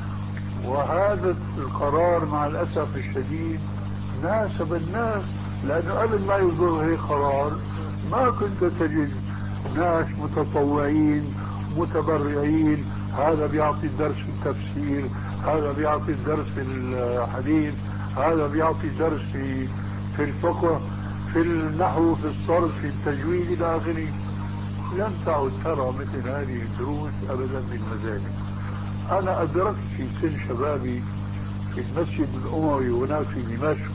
Speaker 3: وهذا القرار مع الاسف الشديد ناسب الناس، لانه قبل ما يصدر هيك قرار ما كنت تجد ناس متطوعين متبرعين، هذا بيعطي الدرس في التفسير، هذا بيعطي الدرس في الحديث، هذا بيعطي درس في في الفقه، في النحو، في الصرف، في التجويد الى اخره. لم تعد ترى مثل هذه الدروس ابدا في المساجد. انا ادركت في سن شبابي في المسجد الاموي هناك في دمشق،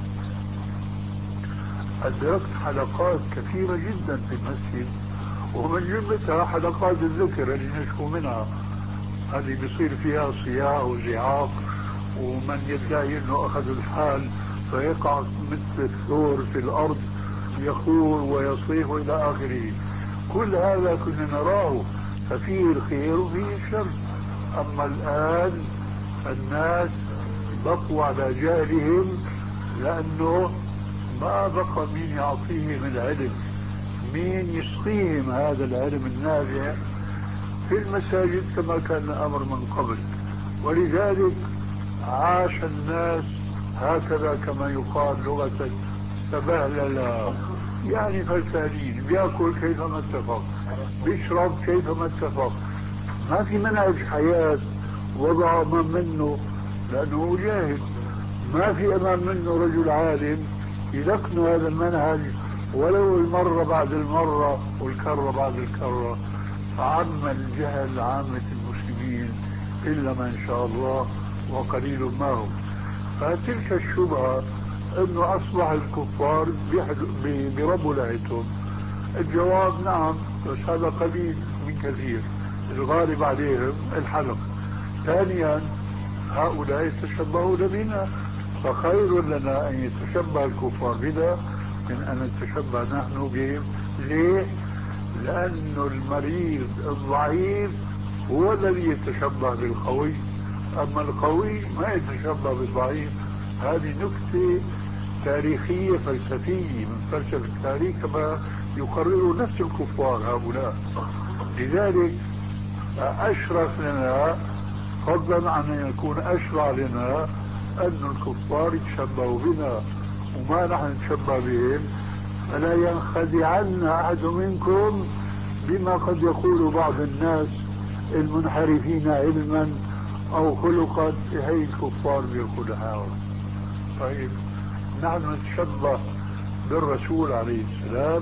Speaker 3: أدركت حلقات كثيرة جدا في المسجد، ومن جملتها حلقات الذكر اللي نشكو منها. هذه بيصير فيها صياح وزعاق، ومن يدعي انه اخذ الحال فيقع مثل الثور في الارض يخور ويصيح الى اخره. كل هذا كنا نراه، ففيه الخير وفيه الشر. اما الان الناس بقوا على جهلهم، لانه ما بقى مين يعطيهم العلم، مين يسقيهم هذا العلم النافع في المساجد كما كان الامر من قبل. ولذلك عاش الناس هكذا كما يقال لغة تبهللا، يعني فلسانين، بياكل كيفما اتفق، بيشرب كيفما اتفق، ما في منهج حياة وضع امام منه لانه جاهل، ما في امام منه رجل عالم يلقن هذا المنهج ولو المرة بعد المرة والكرة بعد الكرة. فعم الجهل عامة المسلمين إلا من شاء الله وقليل ما هم. فتلك الشبهة انه اصبح الكفار بربوا لعتهم، الجواب نعم، بس هذا قليل من كثير، الغالب عليهم الحلق. ثانيا هؤلاء يتشبهون بنا، فخير لنا ان يتشبه الكفار بنا من ان نتشبه نحن بهم. ليه؟ لانه المريض الضعيف هو الذي يتشبه بالقوي، اما القوي ما يتشبه بالضعيف. هذه نكتة تاريخية فلسفية من فلسفة التاريخ كما يقرر نفس الكفار هؤلاء. لذلك أشرف لنا فضلا عن أن يكون أشرع لنا أن الكفار يتشبهوا بنا وما نحن نتشبه بهم. فلا ينخدعن أحد منكم بما قد يقول بعض الناس المنحرفين علما أو خلقا، هي الكفار بيقولها. طيب نحن نتشبه بالرسول عليه السلام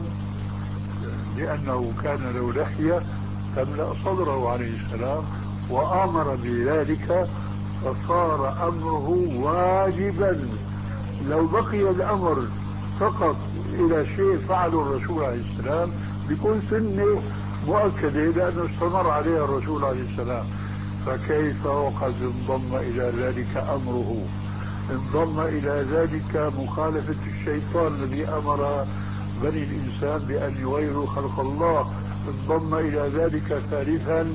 Speaker 3: لأنه كان له لحية تملأ صدره عليه السلام وأمر بذلك، فصار أمره واجبا. لو بقي الأمر فقط إلى شيء فعله الرسول عليه السلام بيكون سنة مؤكدة لأنه استمر عليها الرسول عليه السلام. فكيف وقد انضم إلى ذلك أمره، انضم إلى ذلك مخالفة الشيطان الذي أمر بني الإنسان بأن يغيروا خلق الله، انضم إلى ذلك ثالثا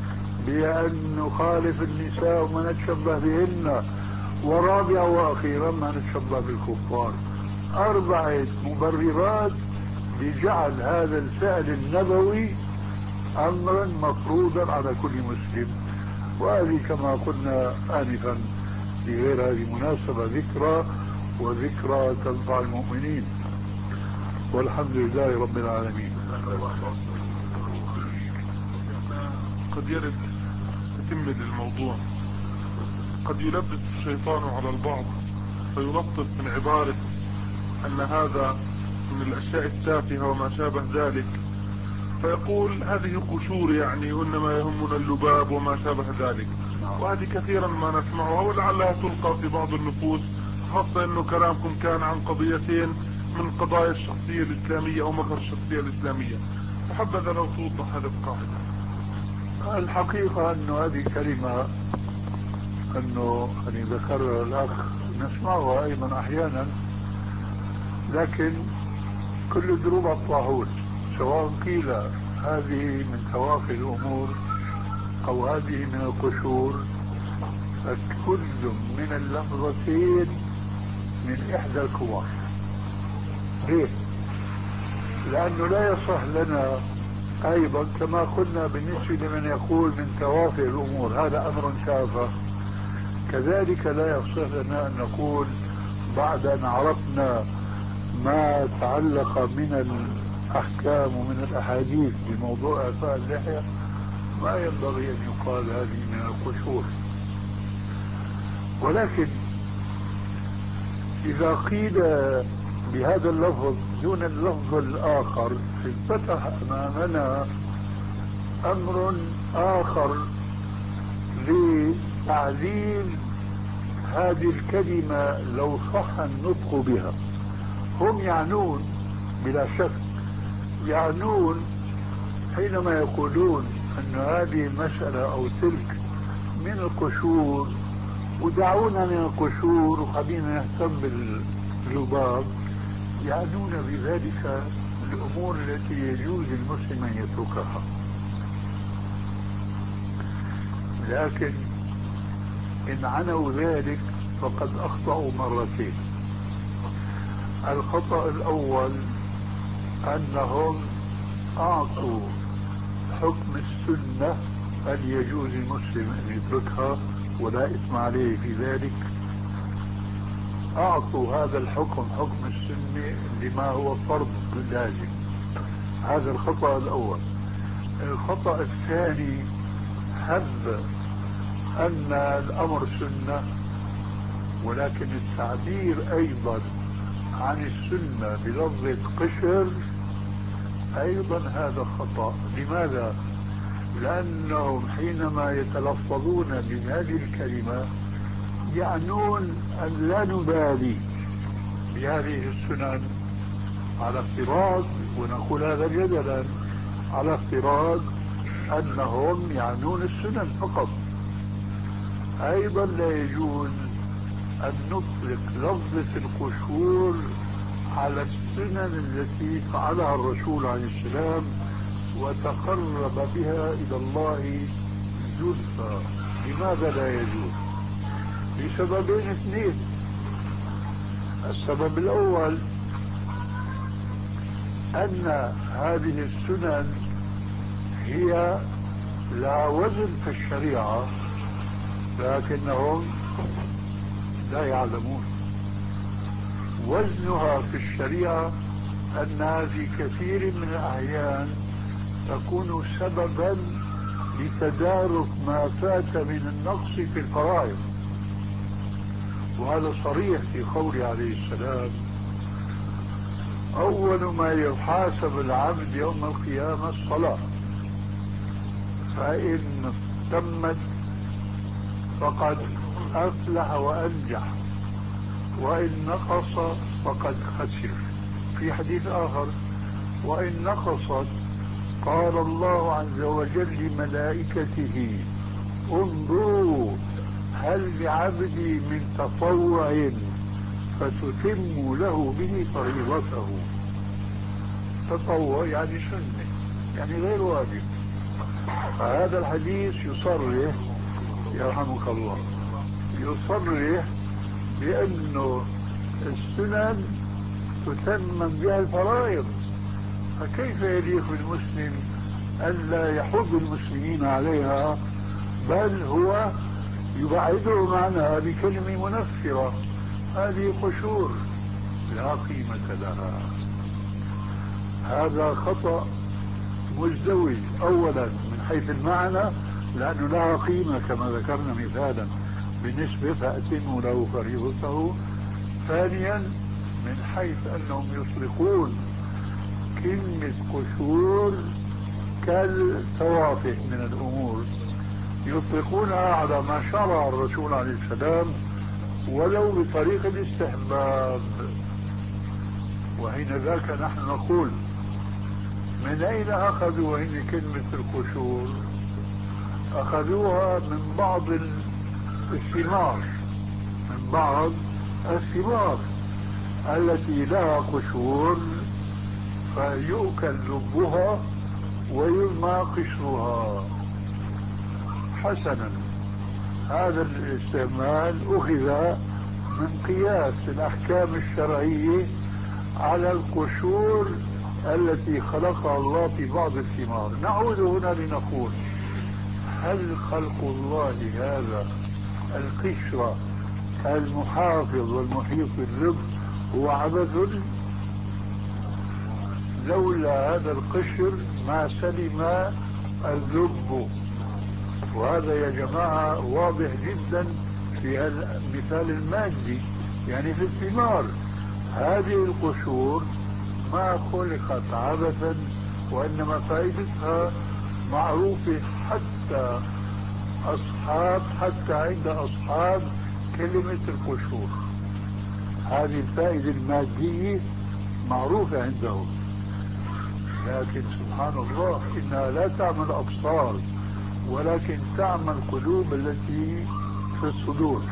Speaker 3: بأن نخالف النساء وما نتشبه بهن، ورابعا وأخيرا ما نتشبه بالكفار. أربعة مبررات بجعل هذا الفعل النبوي أمرا مفروضا على كل مسلم. وهذه كما قلنا آنفا في غير هذه المناسبة ذكرى، وذكرى تنفع المؤمنين، والحمد لله رب العالمين.
Speaker 6: قد يرد تتمة الموضوع، قد يلبس الشيطان على البعض فيلطف من عبارة أن هذا من الأشياء التافهة وما شابه ذلك، فيقول هذه قشور يعني وإنما يهمنا اللباب وما شابه ذلك. وهذه كثيرا ما نسمعها ولعلها تلقى في بعض النفوس، خاصة أنه كلامكم كان عن قضيتين من قضايا الشخصية الإسلامية أو مظهر الشخصية الإسلامية، فحبذا لو توضح هذا القاعدة.
Speaker 3: الحقيقة أنه هذه كلمة أنه يعني ذكرها الأخ نسمعها أيضا أحيانا، لكن كل دروب الطاحون، سواء قيل هذه من توافي الأمور أو هذه من القشور، فكل من اللفظتين من إحدى الكبار. ليه؟ لأنه لا يصح لنا أيضا كما قلنا بالنسبة لمن يقول من توافي الأمور هذا أمر تافه، كذلك لا يصح لنا أن نقول بعد أن عرفنا ما تعلق من الأحكام ومن الأحاديث بموضوع إعفاء اللحية ما ينبغي أن يقال هذه من القشور. ولكن إذا قيل بهذا اللفظ دون اللفظ الآخر انفتح أمامنا أمر آخر لتعديل هذه الكلمة لو صح النطق بها. هم يعنون بلا شك، يعنون حينما يقولون أن هذه المسألة أو تلك من القشور، ودعونا من القشور وخلينا نهتم بالذباب، يعنون بذلك الأمور التي يجوز المسلم أن يتركها. لكن إن عنوا ذلك فقد أخطأوا مرتين. الخطأ الأول أنهم أعطوا حكم السنة أن يجوز المسلم أن يتركها ولا إثم عليه في ذلك، أعطوا هذا الحكم حكم السنة لما هو فرض لازم. هذا الخطأ الأول. الخطأ الثاني هب أن الأمر سنة، ولكن التعبير أيضا عن السنة بلفظة قشر أيضا هذا خطأ. لماذا؟ لأنهم حينما يتلفظون بهذه الكلمة يعنون أن لا نبالي بهذه السنن، على افتراض، ونقول هذا جدلا، على افتراض أنهم يعنون السنن فقط. أيضا لا يجوز أن نطلق لفظة القشور على السنن التي فعلها الرسول عليه السلام وتقرب بها إلى الله زلفى. لماذا لا يجوز؟ لسببين اثنين. السبب الأول أن هذه السنن هي لا وزن في الشريعة، لكنهم لا يعلمون. وزنها في الشريعة أنها في كثير من الأحيان تكون سببا لتدارك ما فات من النقص في الفرائض، وهذا صريح في قوله عليه السلام: أول ما يحاسب العبد يوم القيامة الصلاة، فإن تمت فقد أفلح وأنجح، وإن نقص فقد خسر. في حديث آخر: وإن نقصت قال الله عز وجل لملائكته: انظروا هل لعبدي من تطوع فتتم له به فريضته. تطوع يعني سنة، يعني غير واجب. فهذا الحديث يصرح، يرحمك الله، يصرح بأنه السنن تتمم بها الفرائض. فكيف يليق بالمسلم ألا يحض المسلمين عليها، بل هو يبعدهم عنها بكلمة منفرة؟ هذه قشور لا قيمة لها. هذا خطأ مزدوج. أولا من حيث المعنى، لأنه لها قيمة كما ذكرنا مثالا بالنسبة فأتموا له فريضته. ثانيا من حيث أنهم يطلقون كلمة قشور كالتوافه من الأمور، يطلقونها على ما شرع الرسول عليه السلام ولو بطريق الاستحباب. وحين ذاك نحن نقول: من أين أخذوا هن كلمة القشور؟ أخذوها من بعض الثمار، من بعض الثمار التي لها قشور فيؤكل لبها ويرمى قشرها. حسنا، هذا الاستعمال أخذ من قياس الأحكام الشرعية على القشور التي خلقها الله في بعض الثمار. نعود هنا لنقول: هل خلق الله هذا القشرة المحافظ والمحيط باللب هو عبث؟ لولا هذا القشر ما سلم اللب. وهذا يا جماعة واضح جدا في المثال المادي، يعني في الثمار. هذه القشور ما خلقت عبثا، وإنما فائدتها معروفة حتى أصحاب حتى عند أصحاب كلمة القشور. هذه الفائدة المادية معروفة عندهم. لكن سبحان الله إنها لا تعمل أبصار ولكن تعمى القلوب التي في الصدور.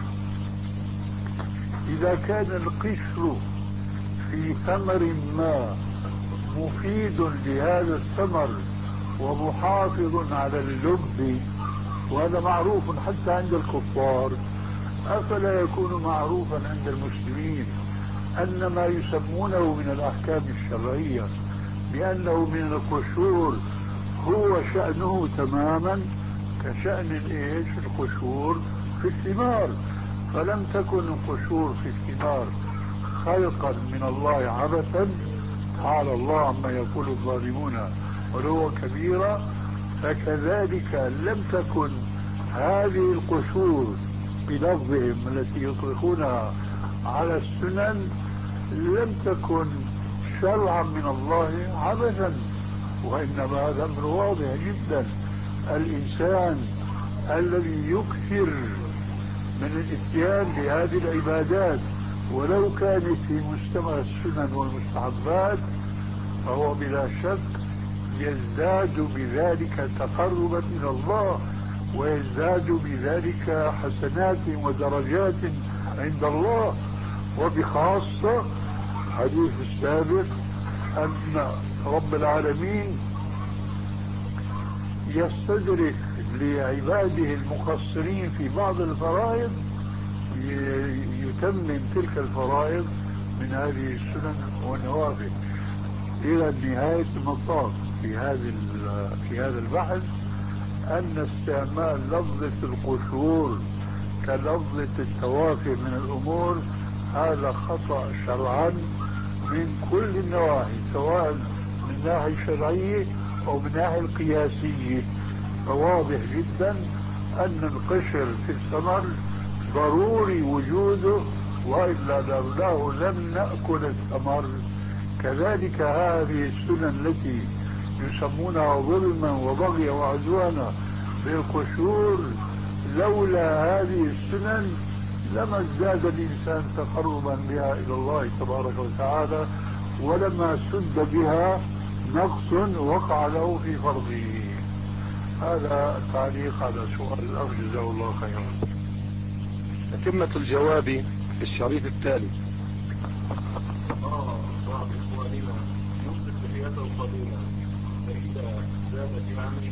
Speaker 3: إذا كان القشر في ثمر ما مفيد لهذا الثمر ومحافظ على اللب، وهذا معروف حتى عند الكفار، أفلا يكون معروفا عند المسلمين أن ما يسمونه من الأحكام الشرعية بأنه من القشور هو شأنه تماما كشأن الإيش القشور في الثمار؟ فلم تكن القشور في الثمار خلقا من الله عبثا، تعالى الله عما يقول الظالمون ولو كبيرا، فكذلك لم تكن هذه القشور بلفظهم التي يطلقونها على السنن لم تكن شرعا من الله عبثا، وإنما هذا أمر واضح جدا. الإنسان الذي يكثر من الاتيان بهذه العبادات ولو كانت في مستوى السنن والمستحبات فهو بلا شك يزداد بذلك تقربا إلى الله، ويزداد بذلك حسنات ودرجات عند الله. وبخاصة حديث السابق أن رب العالمين يستدرك لعباده المقصرين في بعض الفرائض يتمم تلك الفرائض من هذه السنن والنوافل. إلى نهاية المطاف في هذا في هذا البحث أن استعمال لفظة القشور كلفظة التوافه من الأمور هذا خطأ شرعا من كل النواحي، سواء من الناحية الشرعية أو من الناحية القياسية. فواضح جدا أن القشر في الثمر ضروري وجوده، وإلا لولاه لم نأكل الثمر. كذلك هذه السنن التي يسمونها ظلما وبغيا وعدوانا بالقشور، لولا هذه السنن لما ازداد الإنسان تقربا بها إلى الله تبارك وتعالى، ولما سد بها نقص وقع له في فرضه. هذا تعليق على سؤال الأخ جزاه الله خيرا.
Speaker 2: تتمة الجواب في الشريط التالي.
Speaker 6: بعض إخواننا يمسك لحيته قليلا، فإذا زاد في عمله